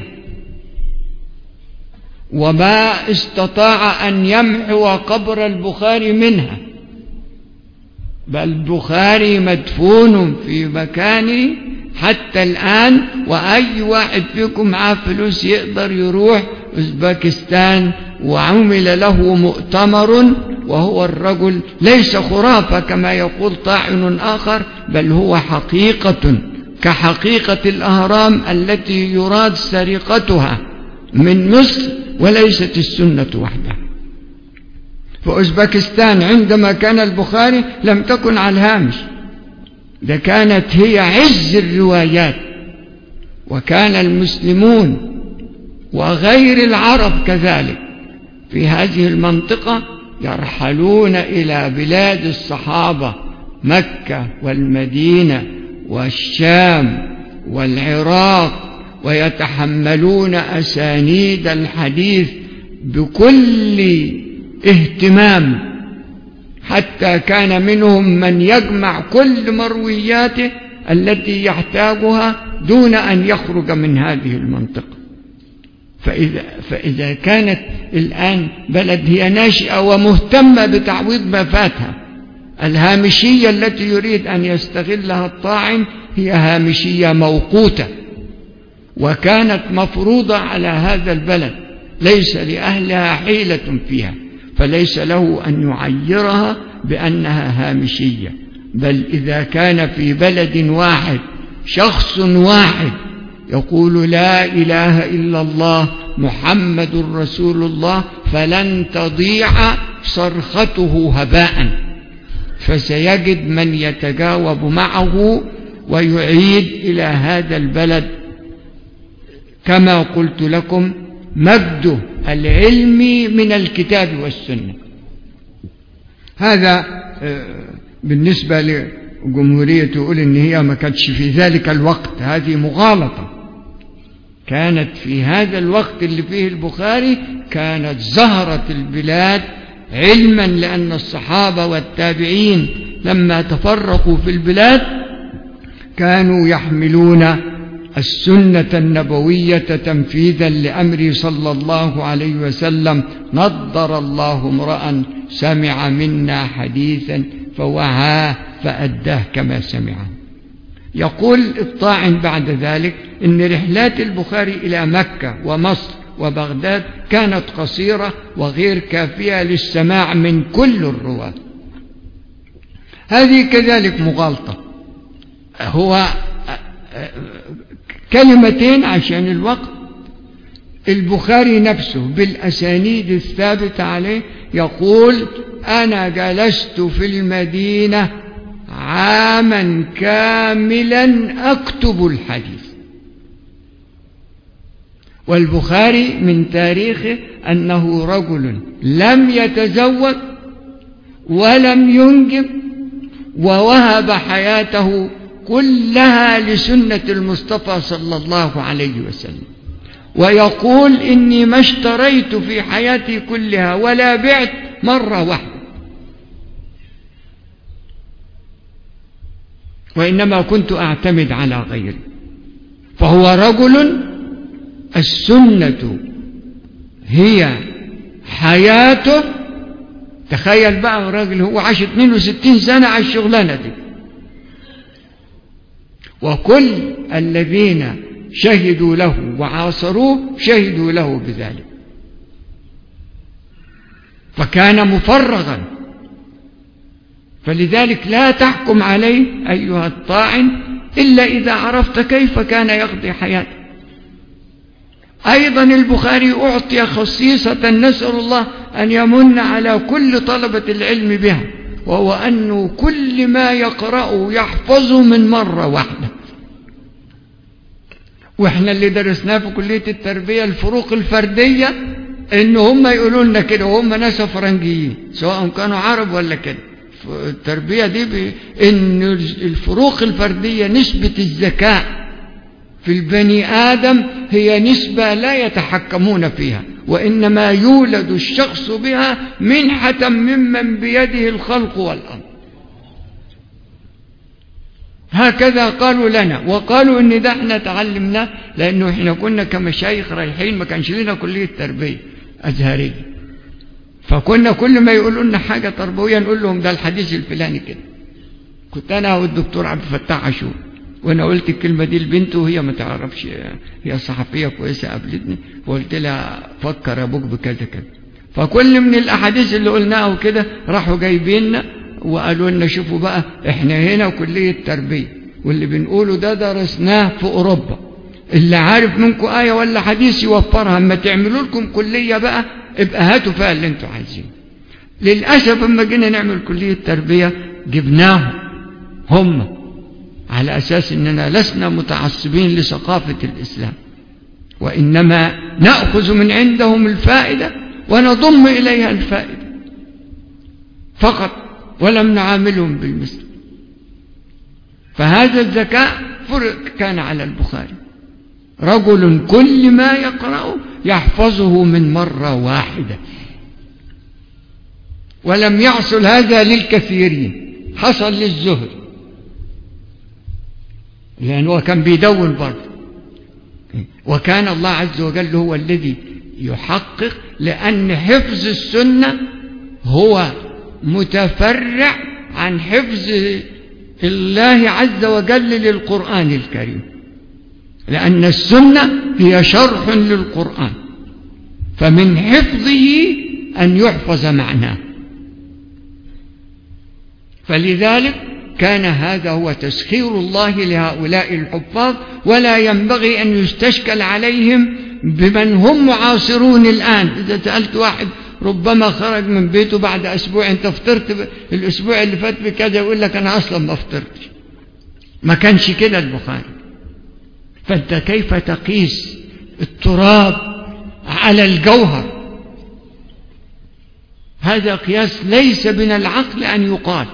وما استطاع أن يمحو قبر البخاري منها، بل البخاري مدفون في مكانه حتى الآن. وأي واحد فيكم معاه فلوس يقدر يروح أوزبكستان وعمل له مؤتمر، وهو الرجل ليس خرافة كما يقول طاعن آخر، بل هو حقيقة كحقيقة الأهرام التي يراد سرقتها من مصر وليست السنة وحدها. فأوزبكستان عندما كان البخاري لم تكن على الهامش، ده كانت هي عز الروايات، وكان المسلمون وغير العرب كذلك في هذه المنطقة يرحلون إلى بلاد الصحابة مكة والمدينة والشام والعراق، ويتحملون أسانيد الحديث بكل اهتمام، حتى كان منهم من يجمع كل مروياته التي يحتاجها دون أن يخرج من هذه المنطقة. فإذا كانت الآن بلد هي ناشئة ومهتمة بتعويض ما فاتها، الهامشية التي يريد أن يستغلها الطاعن هي هامشية موقوتة، وكانت مفروضة على هذا البلد، ليس لأهلها حيلة فيها، فليس له أن يعيرها بأنها هامشية. بل إذا كان في بلد واحد شخص واحد يقول لا إله إلا الله محمد رسول الله فلن تضيع صرخته هباء، فسيجد من يتجاوب معه ويعيد إلى هذا البلد كما قلت لكم مجده العلمي من الكتاب والسنة. هذا بالنسبة لجمهورية تقول إن هي ما كانتش في ذلك الوقت، هذه مغالطة. كانت في هذا الوقت اللي فيه البخاري كانت زهرة البلاد علما، لأن الصحابة والتابعين لما تفرقوا في البلاد كانوا يحملون السنة النبوية تنفيذا لأمر صلى الله عليه وسلم: نضر الله امرأ سمع منا حديثا فوعاه فأداه كما سمعه. يقول الطاعن بعد ذلك إن رحلات البخاري إلى مكة ومصر وبغداد كانت قصيرة وغير كافية للسماع من كل الرواة. هذه كذلك مغالطة. هو كلمتين عشان الوقت. البخاري نفسه بالأسانيد الثابتة عليه يقول: أنا جلست في المدينة عاما كاملا أكتب الحديث. والبخاري من تاريخه أنه رجل لم يتزوج ولم ينجب، ووهب حياته كلها لسنة المصطفى صلى الله عليه وسلم، ويقول: إني ما اشتريت في حياتي كلها ولا بعت مرة واحدة، وإنما كنت أعتمد على غيري. فهو رجل السنة هي حياته. تخيل بقى راجل هو عاش 62 سنة على الشغلانة دي، وكل الذين شهدوا له وعاصروه شهدوا له بذلك، فكان مفرغا. فلذلك لا تحكم عليه أيها الطاعن إلا إذا عرفت كيف كان يقضي حياته. أيضا البخاري أعطي خصيصة نسأل الله أن يمن على كل طلبة العلم بها، وهو أنه كل ما يقرأه يحفظه من مرة واحدة. وإحنا اللي درسناه في كلية التربية الفروق الفردية إن هم يقولوا لنا كده، وهم ناس فرنجيين سواء كانوا عرب ولا كده. التربية دي إن الفروق الفردية نسبة الذكاء في البني آدم هي نسبة لا يتحكمون فيها، وإنما يولد الشخص بها منحة ممن بيده الخلق والأمر. هكذا قالوا لنا، وقالوا إن ده احنا تعلمناه لأنه احنا كنا كمشايخ رايحين، ما كانش لنا كلية تربية أزهرية، فكنا كل ما يقولوا لنا حاجة تربوية نقول لهم ده الحديث الفلاني كده. كنت أنا والدكتور عبد الفتاح عاشور، وأنا قلت الكلمة دي لبنته وهي ما تعرفش، هي صحفية كويسة قابلتني، وقلت لها فكر أبوك بكذا كذا. فكل من الأحاديث اللي قلناها وكده راحوا جايبيننا وقالوا لنا شوفوا بقى احنا هنا كلية تربية، واللي بنقوله ده درسناه في أوروبا، اللي عارف منكم آية ولا حديث يوفرها، اما تعملوا لكم كلية بقى ابقى هاتوا فيها اللي انتوا عايزينه. للأسف اما جينا نعمل كلية تربية جبناهم هم على أساس أننا لسنا متعصبين لثقافة الإسلام، وإنما نأخذ من عندهم الفائدة ونضم إليها الفائدة فقط، ولم نعاملهم بالمثل. فهذا الذكاء فرق كان على البخاري، رجل كل ما يقرأه يحفظه من مرة واحدة، ولم يحصل هذا للكثيرين، حصل للزهري لأنه كان بيدون برضه، وكان الله عز وجل هو الذي يحقق، لأن حفظ السنة هو متفرع عن حفظ الله عز وجل للقرآن الكريم، لأن السنة هي شرح للقرآن، فمن حفظه أن يحفظ معناه. فلذلك كان هذا هو تسخير الله لهؤلاء الحفاظ، ولا ينبغي أن يستشكل عليهم بمن هم معاصرون الآن. إذا سألت واحد ربما خرج من بيته بعد أسبوع، أنت فطرت الأسبوع اللي فات بكذا، يقول لك أنا أصلا ما فطرتش. ما كانش كده البخاري. فأنت كيف تقيس التراب على الجوهر؟ هذا قياس ليس من العقل أن يقال.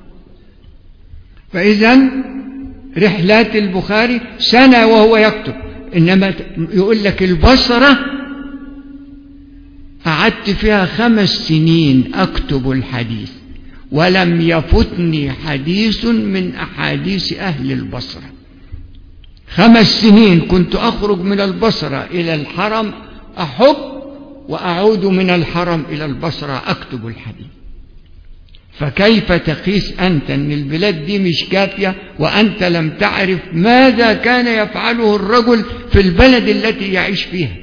فإذا رحلات البخاري سنة وهو يكتب، إنما يقول لك البصرة قعدت فيها 5 سنين أكتب الحديث، ولم يفتني حديث من أحاديث أهل البصرة. 5 سنين كنت أخرج من البصرة إلى الحرم أحب، وأعود من الحرم إلى البصرة أكتب الحديث. فكيف تقيس أنت أن البلاد دي مش كافية وأنت لم تعرف ماذا كان يفعله الرجل في البلد التي يعيش فيها؟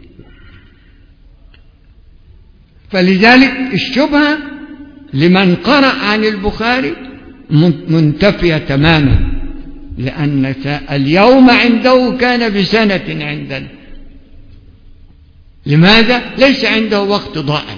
فلذلك الشبهة لمن قرأ عن البخاري منتفية تماما، لأن اليوم عنده كان بسنة عندنا. لماذا؟ ليس عنده وقت ضائع،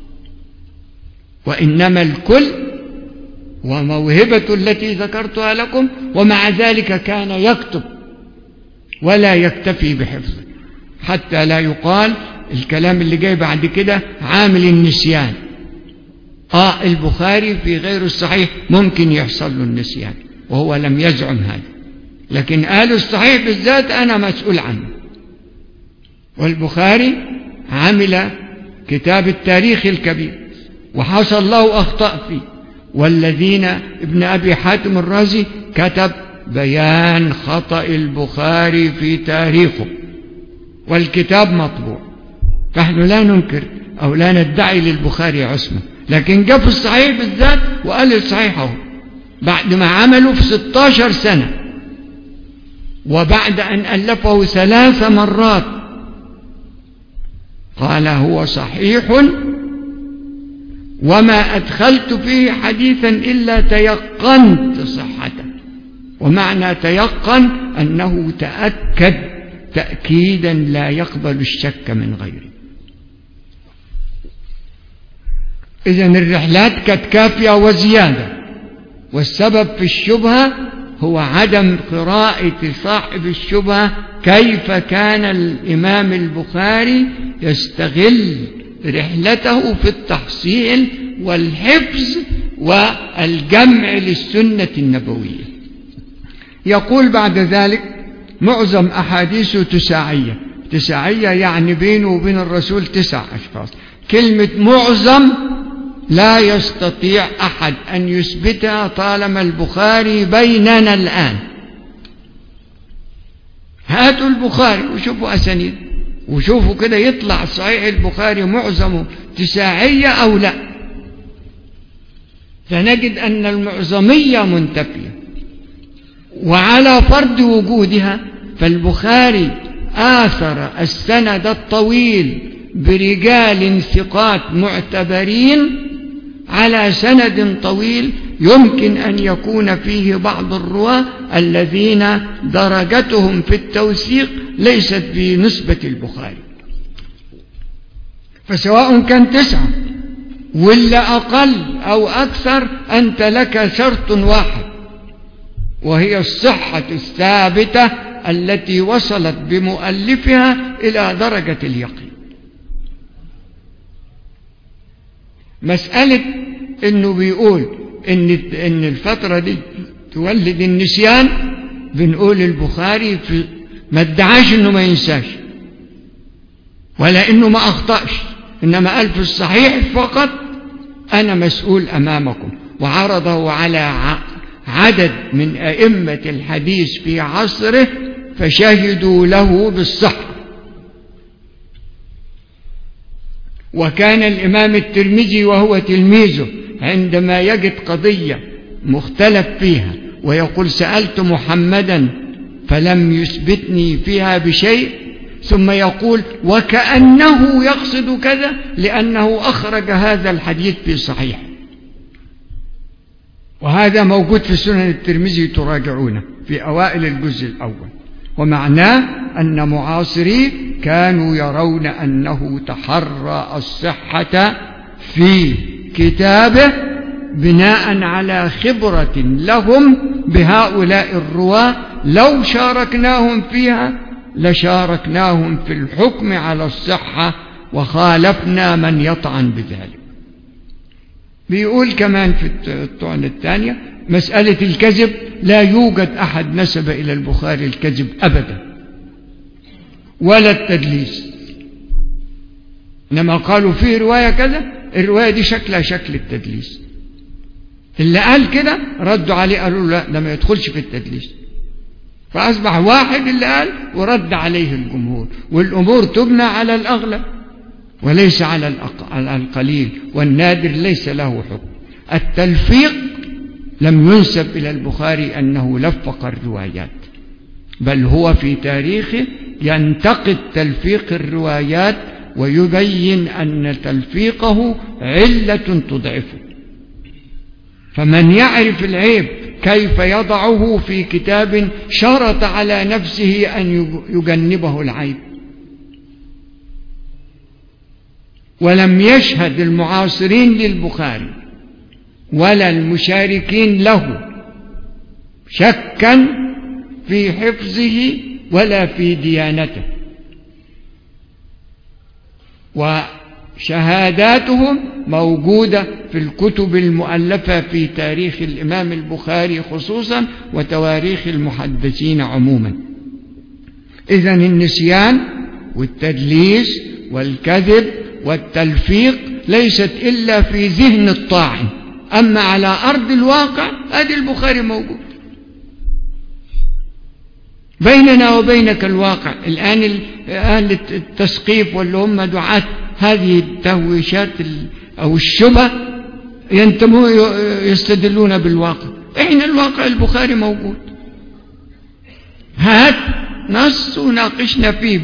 وإنما الكل وموهبة التي ذكرتها لكم، ومع ذلك كان يكتب ولا يكتفي بحفظه، حتى لا يقال الكلام اللي جاي بعد كده عامل النسيان. البخاري في غير الصحيح ممكن يحصل له النسيان، وهو لم يزعم هذا، لكن قالوا الصحيح بالذات أنا مسؤول عنه. والبخاري عمل كتاب التاريخ الكبير وحصل له أخطاء فيه، والذين ابن أبي حاتم الرازي كتب بيان خطأ البخاري في تاريخه، والكتاب مطبوع. فنحن لا ننكر أو لا ندعي للبخاري عصمة، لكن جاء في الصحيح بالذات وقال الصحيح اهو بعد ما عمله في 16 سنة وبعد أن ألفه 3 مرات قال هو صحيح وما أدخلت فيه حديثا إلا تيقنت صحته. ومعنى تيقن أنه تأكد تأكيدا لا يقبل الشك من غيره. إذن الرحلات كانت كافية وزيادة، والسبب في الشبهة هو عدم قراءة صاحب الشبهة كيف كان الإمام البخاري يستغل رحلته في التحصيل والحفظ والجمع للسنة النبوية. يقول بعد ذلك معظم أحاديثه تساعية يعني بينه وبين الرسول 9 أشخاص. كلمة معظم لا يستطيع أحد أن يثبتها طالما البخاري بيننا الآن. هاتوا البخاري وشوفوا أسانيد وشوفوا كده يطلع صحيح البخاري معظمه 9 أو لا، فنجد أن المعظمية منتفية. وعلى فرض وجودها فالبخاري آثر السند الطويل برجال ثقات معتبرين على سند طويل يمكن أن يكون فيه بعض الرواة الذين درجتهم في التوثيق ليست بنسبة البخاري. فسواء كان 9 ولا أقل أو أكثر، أنت لك شرط واحد، وهي الصحة الثابتة التي وصلت بمؤلفها إلى درجة اليقين. مسألة إنه بيقول إن الفترة دي تولد النسيان، بنقول البخاري ما ادعاش إنه ما ينساش ولا إنه ما أخطأش، إنما قال في الصحيح فقط أنا مسؤول أمامكم، وعرضه على عدد من أئمة الحديث في عصره فشهدوا له بالصحة. وكان الإمام الترمذي وهو تلميذه عندما يجد قضية مختلف فيها ويقول سألت محمدا فلم يثبتني فيها بشيء، ثم يقول وكأنه يقصد كذا لأنه أخرج هذا الحديث في صحيح. وهذا موجود في سنن الترمذي تراجعونه في أوائل الجزء الأول. ومعناه أن معاصريه كانوا يرون أنه تحرى الصحة في كتابه بناء على خبرة لهم بهؤلاء الرواة، لو شاركناهم فيها لشاركناهم في الحكم على الصحة وخالفنا من يطعن بذلك. بيقول كمان في الطعن الثانية مسألة الكذب، لا يوجد أحد نسب إلى البخاري الكذب أبدا ولا التدليس، إنما قالوا فيه رواية كذا، الرواية دي شكلها شكل التدليس. اللي قال كده ردوا عليه قالوا لا ده ما يدخلش في التدليس، فأصبح واحد اللي قال ورد عليه الجمهور. والأمور تبنى على الأغلب وليس على القليل، والنادر ليس له حكم. التلفيق لم ينسب إلى البخاري أنه لفق الروايات، بل هو في تاريخه ينتقد تلفيق الروايات ويبين أن تلفيقه علة تضعفه. فمن يعرف العيب كيف يضعه في كتاب شرط على نفسه أن يجنبه العيب. ولم يشهد المعاصرين للبخاري ولا المشاركين له شكا في حفظه ولا في ديانته، وشهاداتهم موجودة في الكتب المؤلفة في تاريخ الإمام البخاري خصوصا وتواريخ المحدثين عموما. إذن النسيان والتدليس والكذب والتلفيق ليست إلا في ذهن الطاعن، أما على أرض الواقع هذا البخاري موجود بيننا وبينك. الواقع الآن أهل التثقيف واللي هم دعاة هذه التهويشات أو الشبه يستدلون بالواقع. إحنا الواقع البخاري موجود، هات نص وناقشنا فيه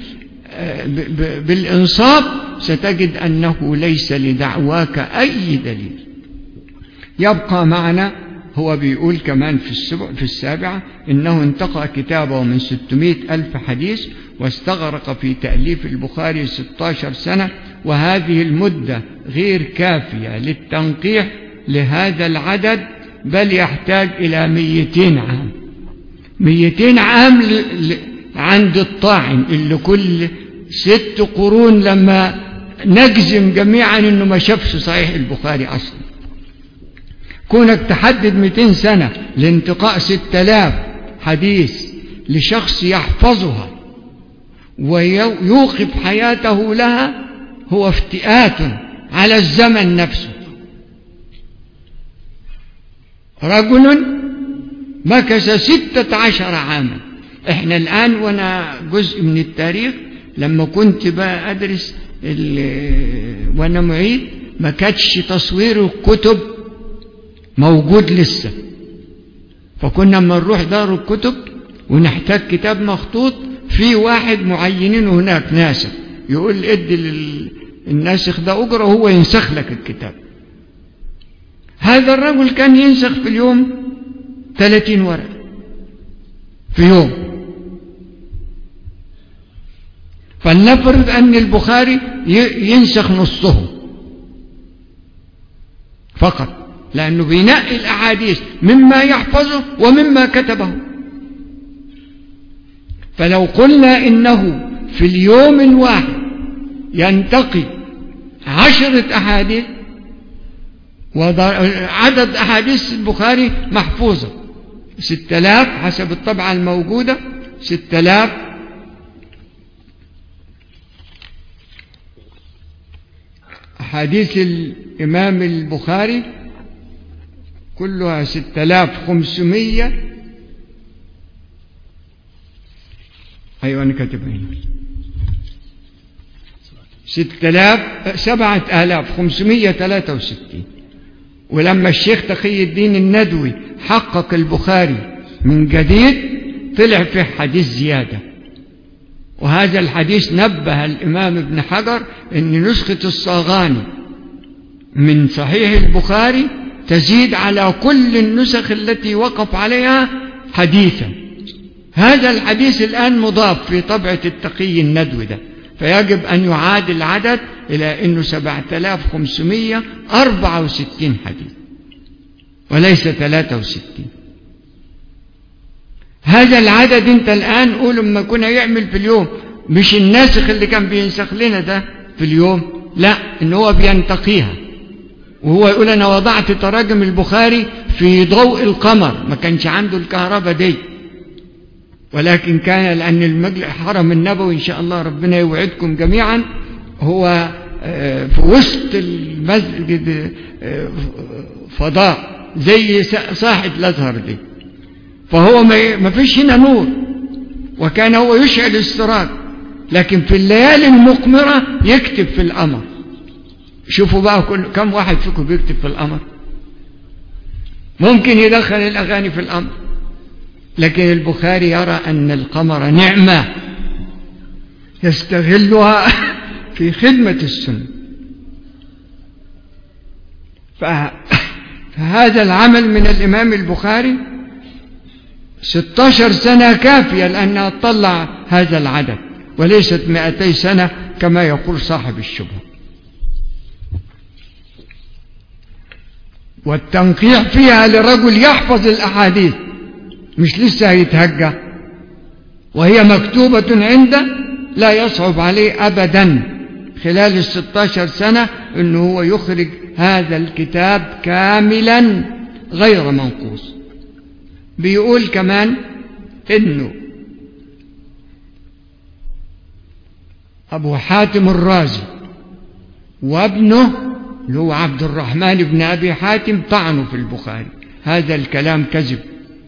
بالإنصاف، ستجد أنه ليس لدعواك أي دليل. يبقى معنا هو بيقول كمان في السابعة إنه انتقى كتابه من 600,000 حديث، واستغرق في تأليف البخاري 16 سنة، وهذه المدة غير كافية للتنقيح لهذا العدد، بل يحتاج إلى 200 عام. 200 عام عند الطاعن اللي كل 6 قرون لما نجزم جميعا إنه ما شافش صحيح البخاري أصلا. كونك تحدد 200 سنة لانتقاء 6000 حديث لشخص يحفظها ويوقف حياته لها، هو افتئات على الزمن نفسه. رجل مكث 16 عاما. احنا الآن وانا جزء من التاريخ لما كنت بقى ادرس وانا معيد، ما كانتش تصوير الكتب موجود لسه، فكنا لما نروح دار الكتب ونحتاج كتاب مخطوط، في واحد معينين هناك ناسخ، يقول ادي للناسخ ده أجرة وهو ينسخ لك الكتاب. هذا الرجل كان ينسخ في اليوم 30 ورقة في يوم. فلنفرض أن البخاري ينسخ نصه فقط، لأنه بينقي الأحاديث مما يحفظه ومما كتبه. فلو قلنا إنه في اليوم الواحد ينتقي 10 أحاديث، وعدد أحاديث البخاري محفوظة 6000 حسب الطبعة الموجودة، 6000 أحاديث الإمام البخاري كلها 6500. أيوة أنا كاتبها هنا 7563. ولما الشيخ تقي الدين الندوي حقق البخاري من جديد طلع فيه حديث زيادة، وهذا الحديث نبه الإمام ابن حجر أن نسخة الصاغاني من صحيح البخاري تزيد على كل النسخ التي وقف عليها حديثا. هذا الحديث الآن مضاف في طبعة التقي الندوي ده، فيجب أن يعاد العدد إلى أنه 7564 حديث وليس 63. هذا العدد انت الآن قول لما كنا يعمل في اليوم، مش الناسخ اللي كان بينسخ لنا ده في اليوم، لا، إن هو بينتقيها. وهو يقول أنا وضعت تراجم البخاري في ضوء القمر، ما كانش عنده الكهرباء دي، ولكن كان لأن الحرم النبوي إن شاء الله ربنا يوعدكم جميعا هو في وسط المسجد فضاء زي ساحة الأزهر دي، فهو ما فيش هنا نور، وكان هو يشعل السراج، لكن في الليالي المقمرة يكتب في القمر. شوفوا بقى كم واحد فيكم بيكتب في القمر؟ ممكن يدخل الأغاني في القمر، لكن البخاري يرى أن القمر نعمة يستغلها في خدمة السنة. فهذا العمل من الإمام البخاري 16 سنة كافية لأنها تطلع هذا العدد، وليست 200 سنة كما يقول صاحب الشبهة. والتنقيح فيها لرجل يحفظ الأحاديث، مش لسه هيتهجى، وهي مكتوبة عنده، لا يصعب عليه أبدا خلال 16 سنة أنه هو يخرج هذا الكتاب كاملا غير منقوص. بيقول كمان أنه أبو حاتم الرازي وابنه اللي هو عبد الرحمن بن أبي حاتم طعنوا في البخاري. هذا الكلام كذب.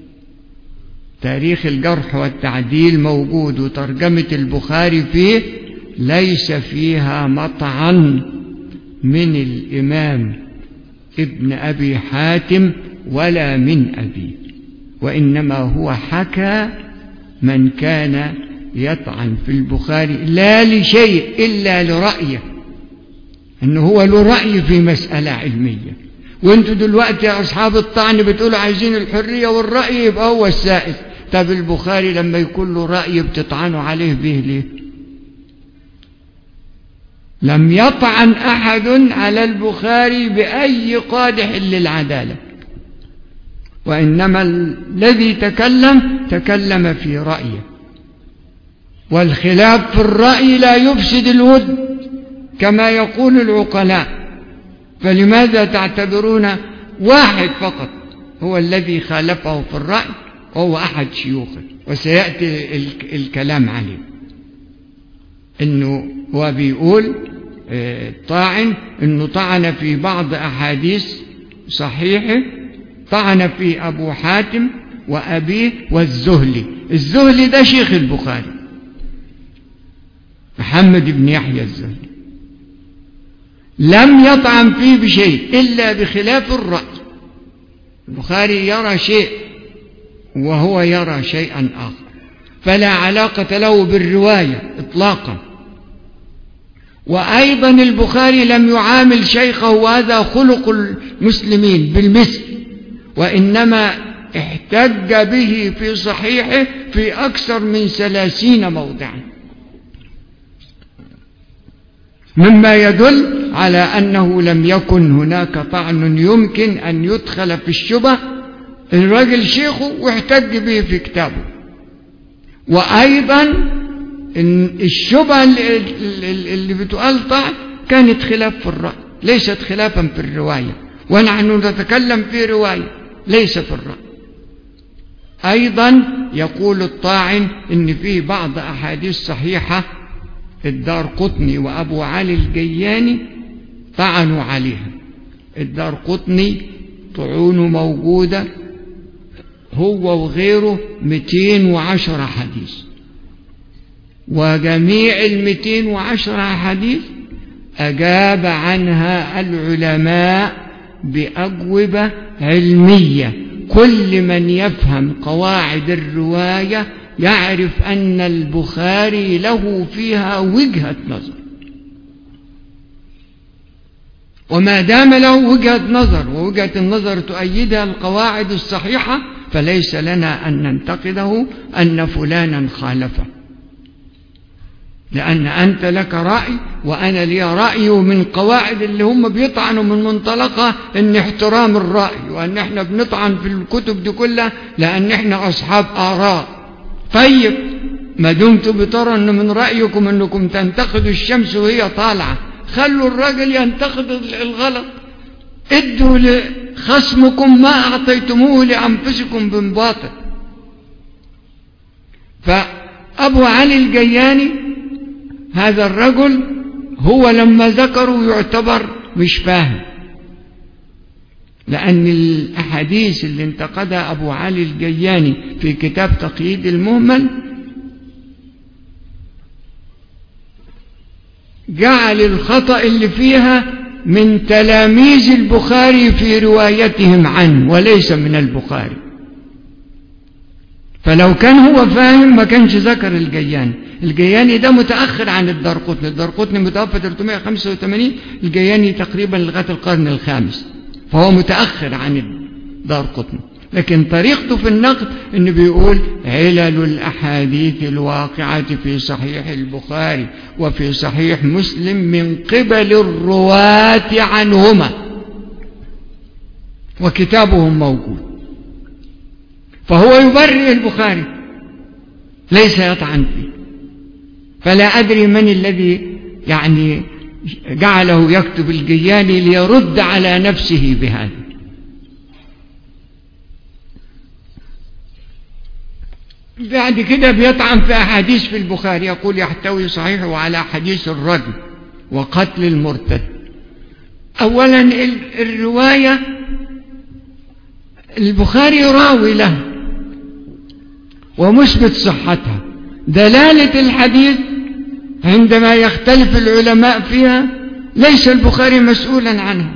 تاريخ الجرح والتعديل موجود، وترجمة البخاري فيه ليس فيها مطعن من الإمام ابن أبي حاتم ولا من أبيه، وإنما هو حكى من كان يطعن في البخاري لا لشيء إلا لرأيه، أنه هو له رأي في مسألة علمية، وانتوا دلوقتي يا أصحاب الطعن بتقولوا عايزين الحرية والرأي يبقى هو السائد. طب البخاري لما يكون له رأي بتطعنوا عليه به ليه؟ لم يطعن أحد على البخاري بأي قادح للعدالة، وإنما الذي تكلم في رأيه، والخلاف في الرأي لا يفسد الود كما يقول العقلاء. فلماذا تعتبرون واحد فقط هو الذي خالفه في الرأي وهو أحد شيوخه؟ وسيأتي الكلام عليه. إنه هو بيقول طاعن إنه طعن في بعض أحاديث صحيحة، طعن في أبو حاتم وأبيه والزهلي. الزهلي ده شيخ البخاري، محمد بن يحيى الزهلي، لم يطعن فيه بشيء إلا بخلاف الرأي. البخاري يرى شيء وهو يرى شيئا آخر، فلا علاقة له بالرواية إطلاقا. وأيضا البخاري لم يعامل شيخه، وهذا خلق المسلمين، بالمثل، وإنما احتج به في صحيحه في أكثر من 30 موضعا، مما يدل على أنه لم يكن هناك طعن يمكن أن يدخل في الشبه. الرجل شيخه واحتج به في كتابه. وأيضا الشبه اللي بتقال طعن كانت خلاف في الرأي، ليست خلافا في الرواية، ونحن نتكلم في رواية ليس في الرأي. أيضا يقول الطاعن إن فيه بعض أحاديث صحيحة الدارقطني وأبو علي الجياني طعنوا عليها. الدارقطني طعونه موجودة هو وغيره 210 حديث، وجميع 210 حديث أجاب عنها العلماء بأجوبة علمية. كل من يفهم قواعد الرواية يعرف أن البخاري له فيها وجهة نظر، وما دام له وجهة نظر ووجهة النظر تؤيدها القواعد الصحيحة فليس لنا أن ننتقده أن فلانا خالفه، لأن أنت لك رأي وأنا لي رأي. ومن قواعد اللي هم بيطعنوا من منطلقها أن احترام الرأي، وأن احنا بنطعن في الكتب دي كلها لأن احنا أصحاب آراء. طيب ما دمتم بترى أن من رأيكم أنكم تنتقدوا الشمس وهي طالعة، خلوا الرجل ينتقد الغلط. ادوا لخصمكم ما أعطيتموه لأنفسكم من باطل. فأبو علي الجياني هذا الرجل هو لما ذكروا يعتبر مش فاهم، لأن الأحاديث اللي انتقدها أبو علي الجياني في كتاب تقييد المهمل جعل الخطأ اللي فيها من تلاميذ البخاري في روايتهم عنه وليس من البخاري. فلو كان هو فاهم ما كانش ذكر الجياني. الجياني ده متأخر عن الدارقطني. الدارقطني متوفى 385، الجياني تقريبا لغاية القرن الخامس، فهو متأخر عن الدارقطني. لكن طريقته في النقد انه بيقول علل الأحاديث الواقعة في صحيح البخاري وفي صحيح مسلم من قبل الرواة عنهما، وكتابهم موجود. فهو يبرئ البخاري ليس يطعن فيه. فلا أدري من الذي يعني جعله يكتب الجياني ليرد على نفسه بهذا. بعد كده بيطعن في أحاديث في البخاري، يقول يحتوي صحيحه على حديث الرجم وقتل المرتد. أولا الرواية البخاري راوي له ومثبت صحتها. دلالة الحديث عندما يختلف العلماء فيها ليس البخاري مسؤولا عنها،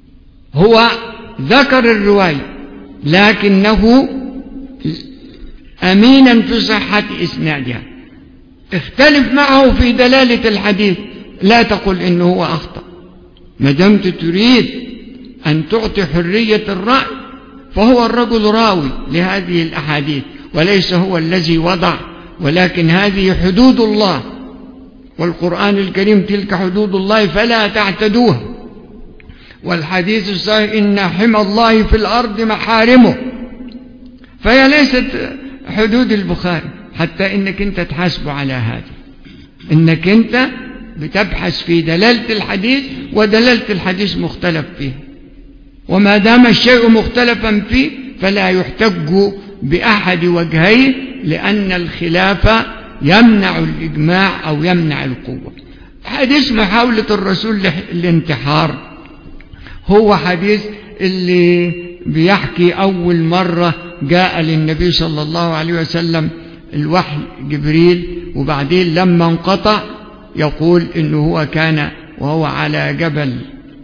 هو ذكر الرواية لكنه أمينا في صحة إسنادها. اختلف معه في دلالة الحديث، لا تقل إنه هو أخطأ. ما دمت تريد أن تعطي حرية الرأي، فهو الرجل راوي لهذه الأحاديث وليس هو الذي وضع، ولكن هذه حدود الله، والقرآن الكريم تلك حدود الله فلا تعتدوها. والحديث الصحيح إن حمى الله في الأرض محارمه، فهي ليست حدود البخاري، حتى إنك أنت تحاسب على هذا، إنك أنت بتبحث في دلالة الحديث، ودلالة الحديث مختلف فيه، وما دام الشيء مختلفا فيه فلا يحتج بأحد وجهيه، لأن الخلاف يمنع الإجماع أو يمنع القوة. حديث محاولة الرسول للانتحار هو حديث اللي بيحكي أول مرة جاء للنبي صلى الله عليه وسلم الوحي جبريل، وبعدين لما انقطع يقول إنه هو كان وهو على جبل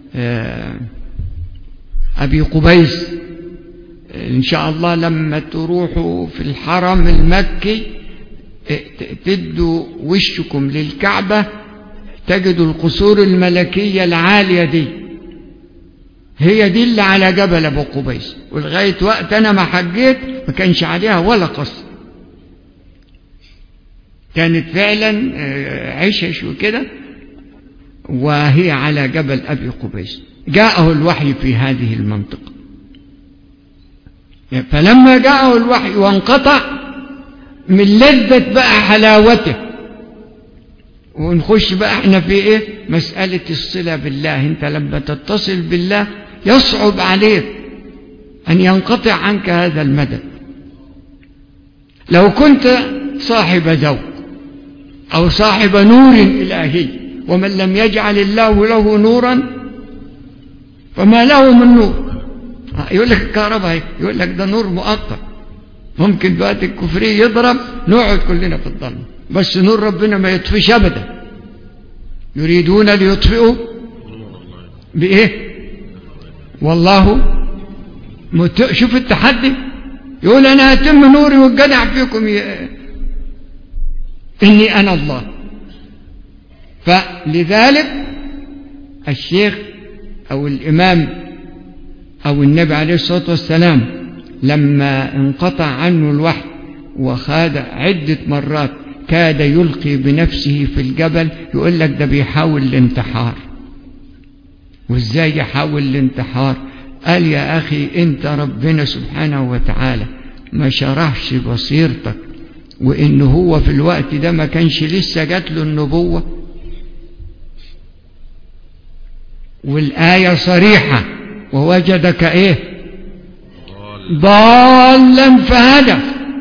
أبي قبيس. إن شاء الله لما تروحوا في الحرم المكي تدوا وشكم للكعبة تجدوا القصور الملكية العالية دي، هي دي اللي على جبل أبو قبيس. ولغاية وقت أنا ما حجيت ما كانش عليها ولا قصر، كانت فعلا عشش وكده، وهي على جبل أبي قبيس. جاءه الوحي في هذه المنطقة، فلما جاءه الوحي وانقطع من لذة بقى حلاوته، ونخش بقى احنا في ايه؟ مسألة الصلة بالله. انت لما تتصل بالله يصعب عليك ان ينقطع عنك هذا المدد. لو كنت صاحب ذوق او صاحب نور الهي، ومن لم يجعل الله له نورا فما له من نور. يقول لك الكهرباء، يقول لك ده نور مؤقت، ممكن دلوقتي الكفري يضرب نقعد كلنا في الظلمة، بس نور ربنا ما يطفيش ابدا. يريدون ليطفئوا بايه؟ والله شوف التحدي، يقول انا هتم نوري والجدع فيكم اني انا الله. فلذلك الشيخ او الامام او النبي عليه الصلاة والسلام لما انقطع عنه الوحي وخاد عدة مرات كاد يلقي بنفسه في الجبل، يقول لك ده بيحاول الانتحار. وازاي يحاول الانتحار؟ قال يا أخي أنت ربنا سبحانه وتعالى ما شرحش بصيرتك، وإنه هو في الوقت ده ما كانش لسه جات له النبوة. والآية صريحة، ووجدك إيه؟ ضالا فهدى.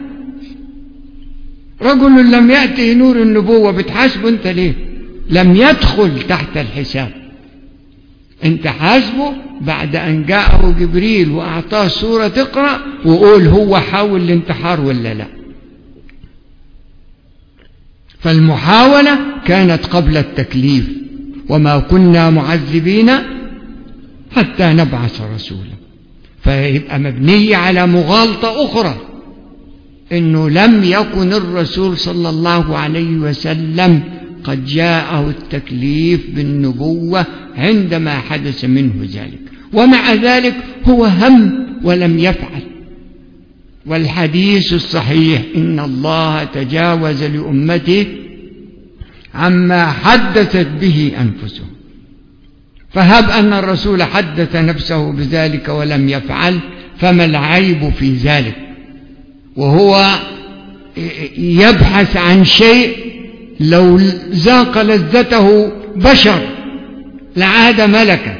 رجل لم يأته نور النبوة، بتحاسبه أنت ليه؟ لم يدخل تحت الحساب، أنت حاسبه بعد أن جاءه جبريل وأعطاه سورة تقرأ، وقول هو حاول الانتحار ولا لا. فالمحاولة كانت قبل التكليف، وما كنا معذبين حتى نبعث رسولا. فيبقى مبنية على مغالطة أخرى، إنه لم يكن الرسول صلى الله عليه وسلم قد جاءه التكليف بالنبوة عندما حدث منه ذلك، ومع ذلك هو هم ولم يفعل. والحديث الصحيح إن الله تجاوز لأمته عما حدثت به أنفسهم. فهب أن الرسول حدث نفسه بذلك ولم يفعل، فما العيب في ذلك؟ وهو يبحث عن شيء لو ذاق لذته بشر لعاد ملكا.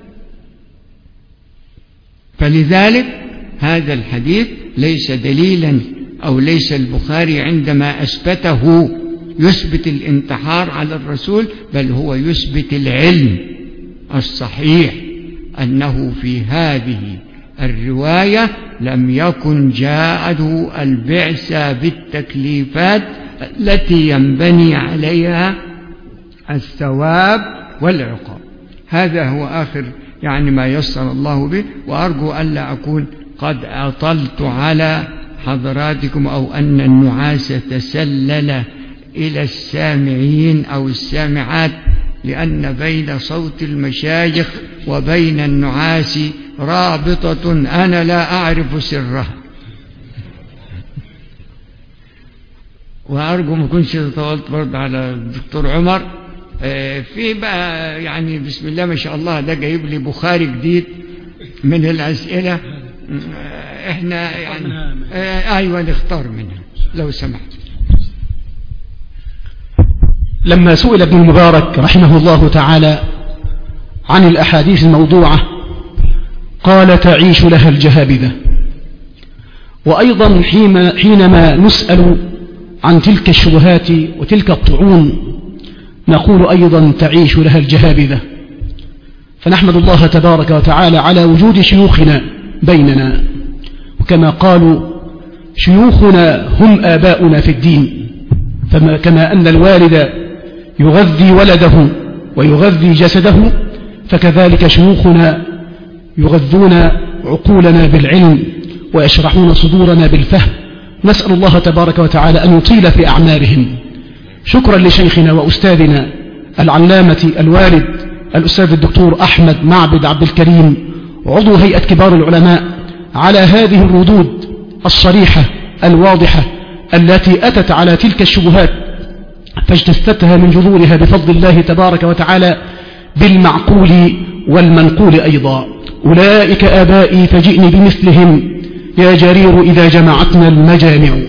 فلذلك هذا الحديث ليس دليلا، أو ليس البخاري عندما أثبته يثبت الانتحار على الرسول، بل هو يثبت العلم الصحيح أنه في هذه الرواية لم يكن جاءه البعثة بالتكليفات التي ينبني عليها الثواب والعقاب. هذا هو آخر يعني ما يسر الله به، وأرجو ألا أكون قد أطلت على حضراتكم أو أن النعاس تسلل إلى السامعين أو السامعات، لأن بين صوت المشايخ وبين النعاس رابطة أنا لا أعرف سرها. وأرجو ما كنتش طولت برضه على الدكتور عمر. في بقى يعني بسم الله ما شاء الله ده جايب لي بخاري جديد من الأسئلة، احنا يعني أيوة نختار منها لو سمحت. لما سئل ابن المبارك رحمه الله تعالى عن الأحاديث الموضوعة قال تعيش لها الجهابذة. وأيضا حينما نسأل عن تلك الشبهات وتلك الطعون نقول أيضا تعيش لها الجهابذة. فنحمد الله تبارك وتعالى على وجود شيوخنا بيننا، وكما قالوا شيوخنا هم آباؤنا في الدين، كما أن الوالد يغذي ولده ويغذي جسده فكذلك شيوخنا يغذون عقولنا بالعلم ويشرحون صدورنا بالفهم. نسأل الله تبارك وتعالى أن يطيل في أعمارهم. شكرا لشيخنا وأستاذنا العلامة الوالد الأستاذ الدكتور أحمد معبد عبد الكريم عضو هيئة كبار العلماء على هذه الردود الصريحة الواضحة التي أتت على تلك الشبهات فاجتثتها من جذورها بفضل الله تبارك وتعالى بالمعقول والمنقول أيضا. أولئك آبائي فجئني بمثلهم يا جرير إذا جمعتنا المجامع.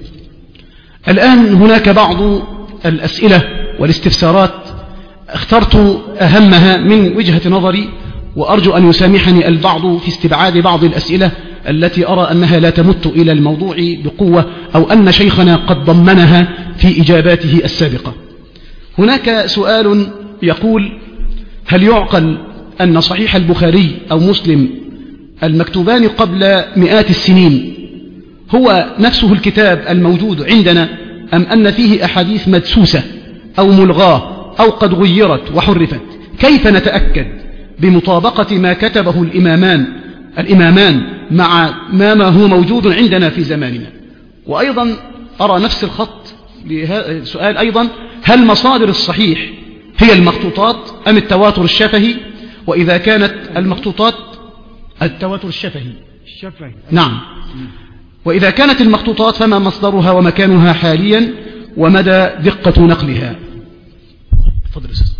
الآن هناك بعض الأسئلة والاستفسارات اخترت أهمها من وجهة نظري، وأرجو أن يسامحني البعض في استبعاد بعض الأسئلة التي أرى أنها لا تمت إلى الموضوع بقوة أو أن شيخنا قد ضمنها في إجاباته السابقة. هناك سؤال يقول: هل يعقل أن صحيح البخاري أو مسلم المكتوبان قبل مئات السنين هو نفسه الكتاب الموجود عندنا، أم أن فيه أحاديث مدسوسة أو ملغاة أو قد غيرت وحرفت؟ كيف نتأكد بمطابقة ما كتبه الإمامان مع ما هو موجود عندنا في زماننا؟ وأيضا أرى نفس الخط لسؤال أيضا: هل مصادر الصحيح هي المخطوطات أم التواتر الشفهي؟ وإذا كانت المخطوطات التواتر الشفهي نعم، وإذا كانت المخطوطات فما مصدرها ومكانها حاليا ومدى دقة نقلها؟ تفضل أستاذ.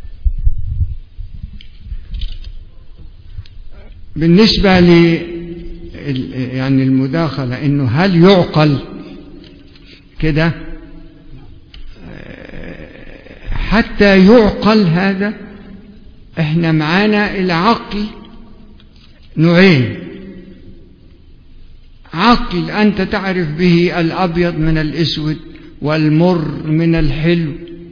بالنسبة يعني المداخلة إنه هل يعقل كده؟ حتى يعقل هذا احنا معانا العقل نوعين: عقل أنت تعرف به الأبيض من الأسود والمر من الحلو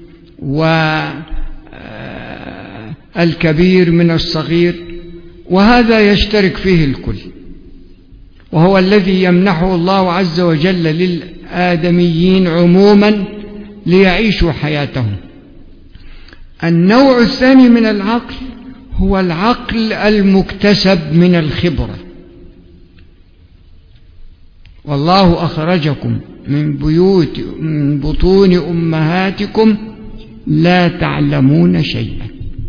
والكبير من الصغير، وهذا يشترك فيه الكل، وهو الذي يمنحه الله عز وجل للآدميين عموما ليعيشوا حياتهم. النوع الثاني من العقل هو العقل المكتسب من الخبرة. والله أخرجكم من بطون أمهاتكم لا تعلمون شيئا.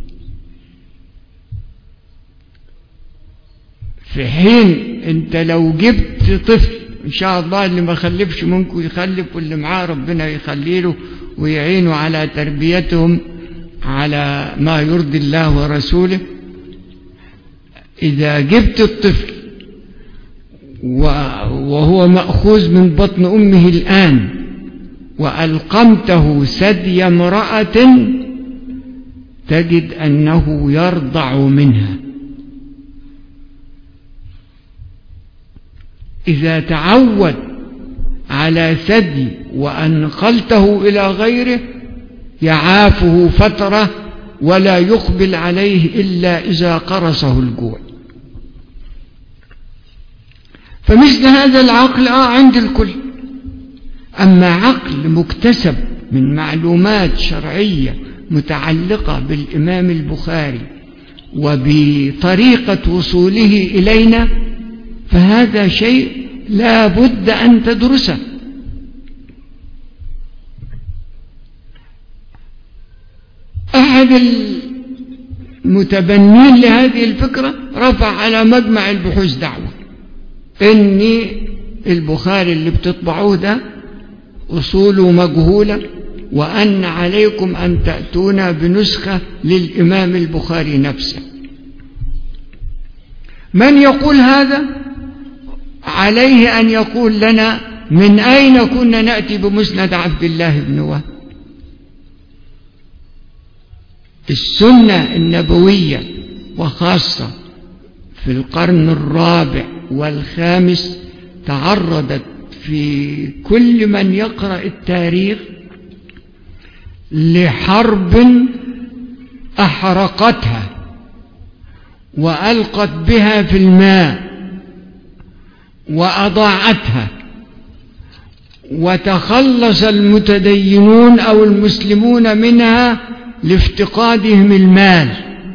في حين انت لو جبت طفل ان شاء الله اللي ما خلفش منكم يخلف، واللي معاه ربنا يخليله ويعينه على تربيتهم على ما يرضي الله ورسوله، إذا جبت الطفل وهو مأخوذ من بطن أمه الآن وألقمته ثدي امرأة تجد أنه يرضع منها. إذا تعود على ثدي وأنقلته إلى غيره يعافه فترة ولا يقبل عليه إلا إذا قرصه الجوع. فمثل هذا العقل عند الكل. أما عقل مكتسب من معلومات شرعية متعلقة بالإمام البخاري وبطريقة وصوله إلينا، فهذا شيء لا بد أن تدرسه. أحد المتبنين لهذه الفكرة رفع على مجمع البحوث دعوة إن البخاري اللي بتطبعوه ده أصوله مجهولة، وأن عليكم أن تأتونا بنسخة للإمام البخاري نفسه. من يقول هذا عليه أن يقول لنا من أين كنا نأتي بمسند عبد الله بن وهب؟ السنة النبوية وخاصة في القرن الرابع والخامس تعرضت في كل من يقرأ التاريخ لحرب أحرقتها وألقت بها في الماء وأضاعتها، وتخلص المتدينون أو المسلمون منها لافتقادهم المال.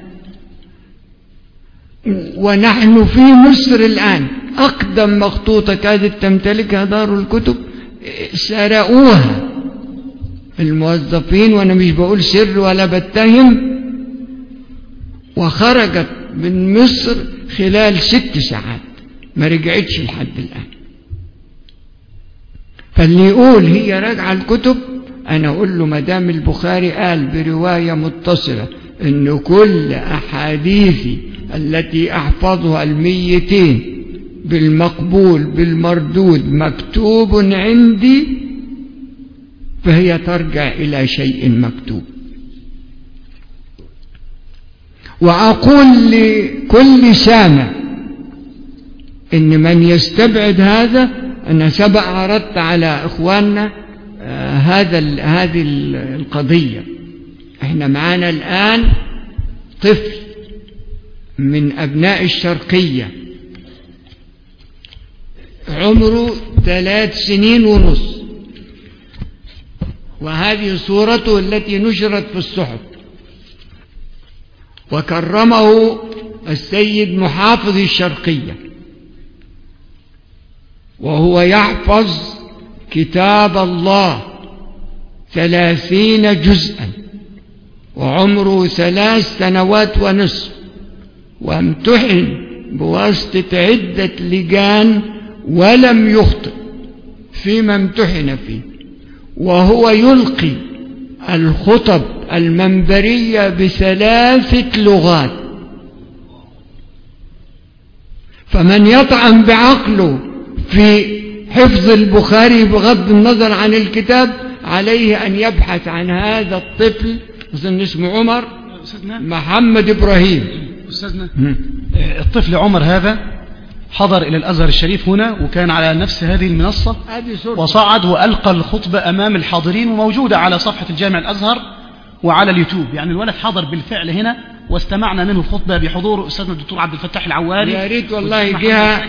ونحن في مصر الآن أقدم مخطوطة كادت تمتلكها دار الكتب سرقوها الموظفين، وأنا مش بقول سر ولا بتهم، وخرجت من مصر خلال 6 ساعات ما رجعتش لحد الآن. فاللي يقول هي راجعة الكتب أنا أقول له مدام البخاري قال برواية متصلة إن كل أحاديثي التي أحفظها 200 بالمقبول بالمردود مكتوب عندي، فهي ترجع إلى شيء مكتوب. وأقول لكل سامع إن من يستبعد هذا، أنا سبق عرضت على إخواننا هذه القضية. إحنا معانا الآن طفل من أبناء الشرقية عمره 3 سنين ونص، وهذه صورته التي نشرت في الصحف، وكرمه السيد محافظ الشرقية، وهو يحفظ كتاب الله 30 جزءا، وعمره 3 سنوات ونصف، وامتحن بواسطة عدة لجان ولم يخطئ فيما امتحن فيه، وهو يلقي الخطب المنبرية ب3 لغات. فمن يطعن بعقله في حفظ البخاري بغض النظر عن الكتاب عليه أن يبحث عن هذا الطفل، أظن اسمه عمر محمد إبراهيم. أستاذنا الطفل عمر هذا حضر إلى الأزهر الشريف هنا، وكان على نفس هذه المنصة وصعد وألقى الخطبة أمام الحاضرين، وموجودة على صفحة الجامع الأزهر وعلى اليوتوب. يعني الولد حضر بالفعل هنا، واستمعنا منه الخطبة بحضور أستاذنا الدكتور عبد الفتاح العواري. يا ريت والله جهة.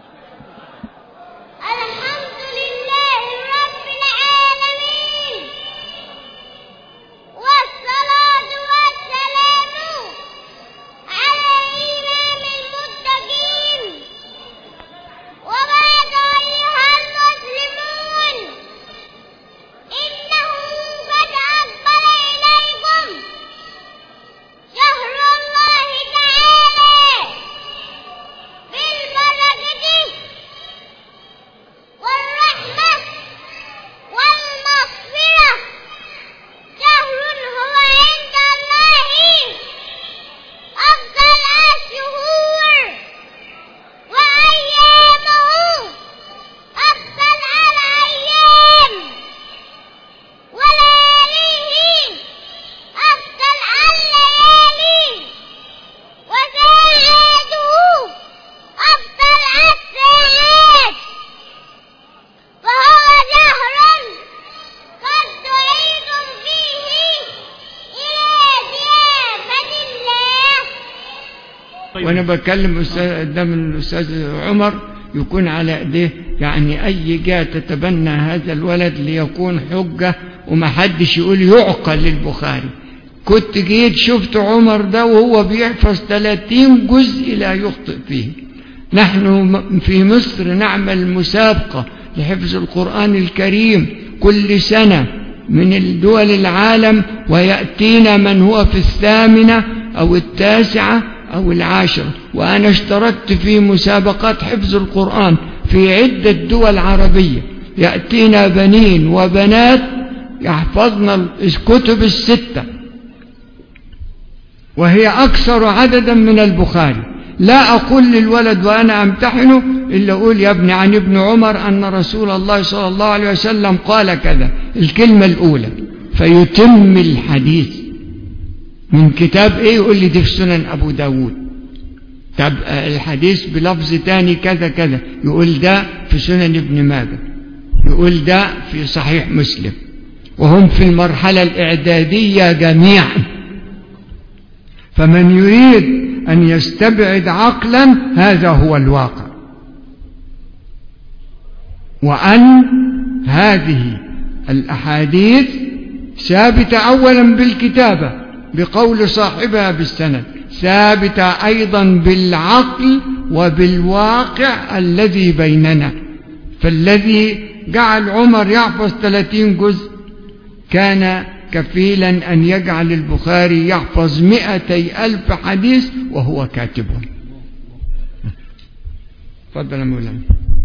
وأنا بكلم قدام الأستاذ عمر يكون على إيديه، يعني أي جهة تتبنى هذا الولد ليكون حجة وما حدش يقول يعقل للبخاري. كنت جيت شفت عمر ده وهو بيحفظ 30 جزء لا يخطئ فيه، نحن في مصر نعمل مسابقة لحفظ القرآن الكريم كل سنة من الدول العالم، ويأتينا من هو في 8 أو 9 أو 10، وأنا اشتركت في مسابقات حفظ القرآن في عدة دول عربية. يأتينا بنين وبنات يحفظن الكتب 6 وهي أكثر عددا من البخاري. لا أقول للولد وأنا أمتحنه إلا أقول يا ابني عن ابن عمر أن رسول الله صلى الله عليه وسلم قال كذا، الكلمة الأولى، فيتم الحديث من كتاب إيه؟ يقول لي دي في سنن أبو داود. طب الحديث بلفظ تاني كذا كذا، يقول ده في سنن ابن ماجه، يقول ده في صحيح مسلم. وهم في المرحلة الإعدادية جميعا. فمن يريد أن يستبعد عقلا هذا هو الواقع، وأن هذه الأحاديث ثابتة أولا بالكتابة بقول صاحبها بالسند، ثابتة أيضا بالعقل وبالواقع الذي بيننا. فالذي جعل عمر يحفظ 30 جزء كان كفيلا أن يجعل البخاري يحفظ 200,000 حديث وهو كاتبهم. تفضل يا مولانا.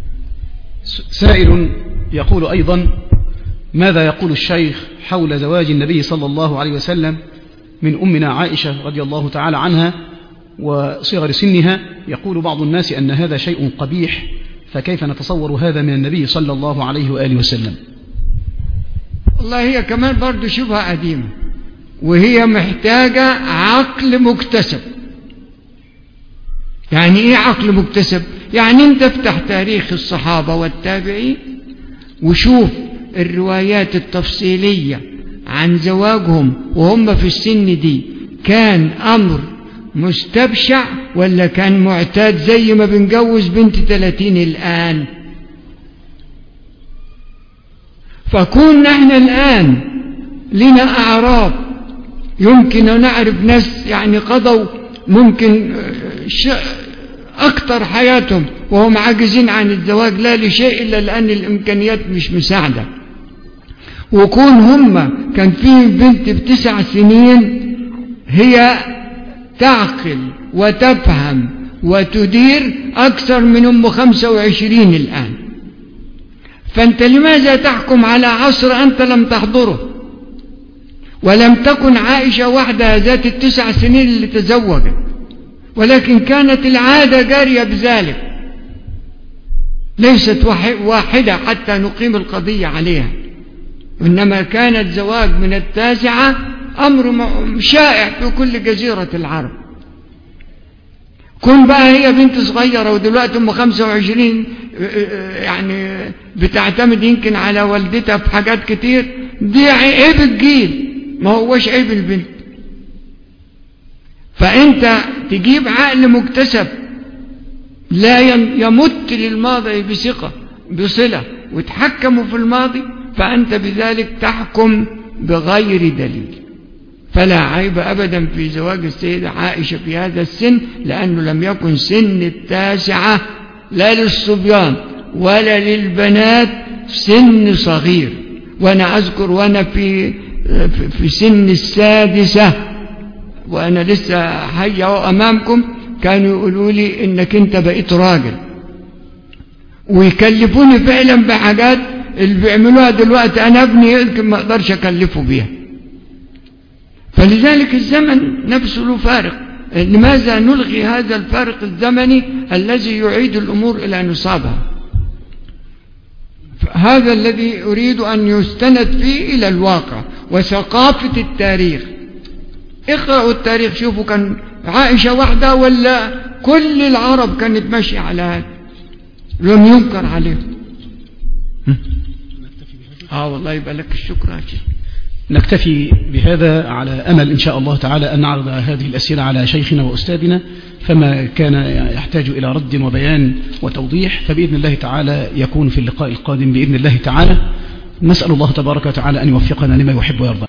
سائل يقول أيضا: ماذا يقول الشيخ حول زواج النبي صلى الله عليه وسلم من أمنا عائشة رضي الله تعالى عنها وصغر سنها؟ يقول بعض الناس أن هذا شيء قبيح، فكيف نتصور هذا من النبي صلى الله عليه وآله وسلم؟ والله هي كمان برضو شبهة قديمة، وهي محتاجة عقل مكتسب. يعني ايه عقل مكتسب؟ يعني انت افتح تاريخ الصحابة والتابعين وشوف الروايات التفصيلية عن زواجهم وهم في السن دي، كان امر مستبشع ولا كان معتاد زي ما بنجوز بنت 30 الآن؟ فكون نحن الآن لنا أعراف يمكن أن نعرف ناس يعني قضوا ممكن أكتر حياتهم وهم عاجزين عن الزواج، لا لشيء إلا لأن الإمكانيات مش مساعدة. وكون هم كان في بنت ب9 سنين هي تعقل وتفهم وتدير أكثر من أم 25 الآن. فأنت لماذا تحكم على عصر أنت لم تحضره؟ ولم تكن عائشة وحدها ذات 9 سنين اللي تزوجت، ولكن كانت العادة جارية بذلك، ليست واحدة حتى نقيم القضية عليها، إنما كان الزواج من 9 أمر شائع في كل جزيرة العرب. كن بقى هي بنت صغيرة ودلوقتي أم 25 يعني بتعتمد يمكن على والدتها في حاجات كتير، دي عيب الجيل، ما هوش عيب البنت. فأنت تجيب عقل مكتسب لا يمت للماضي بثقة بصلة وتحكموا في الماضي، فأنت بذلك تحكم بغير دليل. فلا عيب أبدا في زواج السيدة عائشة في هذا السن، لأنه لم يكن سن 9 لا للصبيان ولا للبنات سن صغير. وأنا أذكر وأنا في سن 6 وأنا لسه حي أمامكم، كانوا يقولوا لي إنك أنت بقيت راجل، ويكلفوني فعلا بحاجات اللي بيعملوها دلوقتي أنا ابني يمكن ما أقدرش أكلفه بيها. فلذلك الزمن نفسه له فارق. لماذا نلغي هذا الفارق الزمني الذي يعيد الأمور إلى نصابها؟ هذا الذي أريد أن يستند فيه إلى الواقع وثقافة التاريخ. اقرأوا التاريخ شوفوا كان عائشة وحدها ولا كل العرب كانت ماشية على هذا، لم ينكر عليهم. والله يبقى لك الشكر يا شيخ. نكتفي بهذا على أمل إن شاء الله تعالى أن نعرض هذه الأسئلة على شيخنا وأستاذنا، فما كان يحتاج إلى رد وبيان وتوضيح فبإذن الله تعالى يكون في اللقاء القادم بإذن الله تعالى. نسأل الله تبارك وتعالى أن يوفقنا لما يحب ويرضى.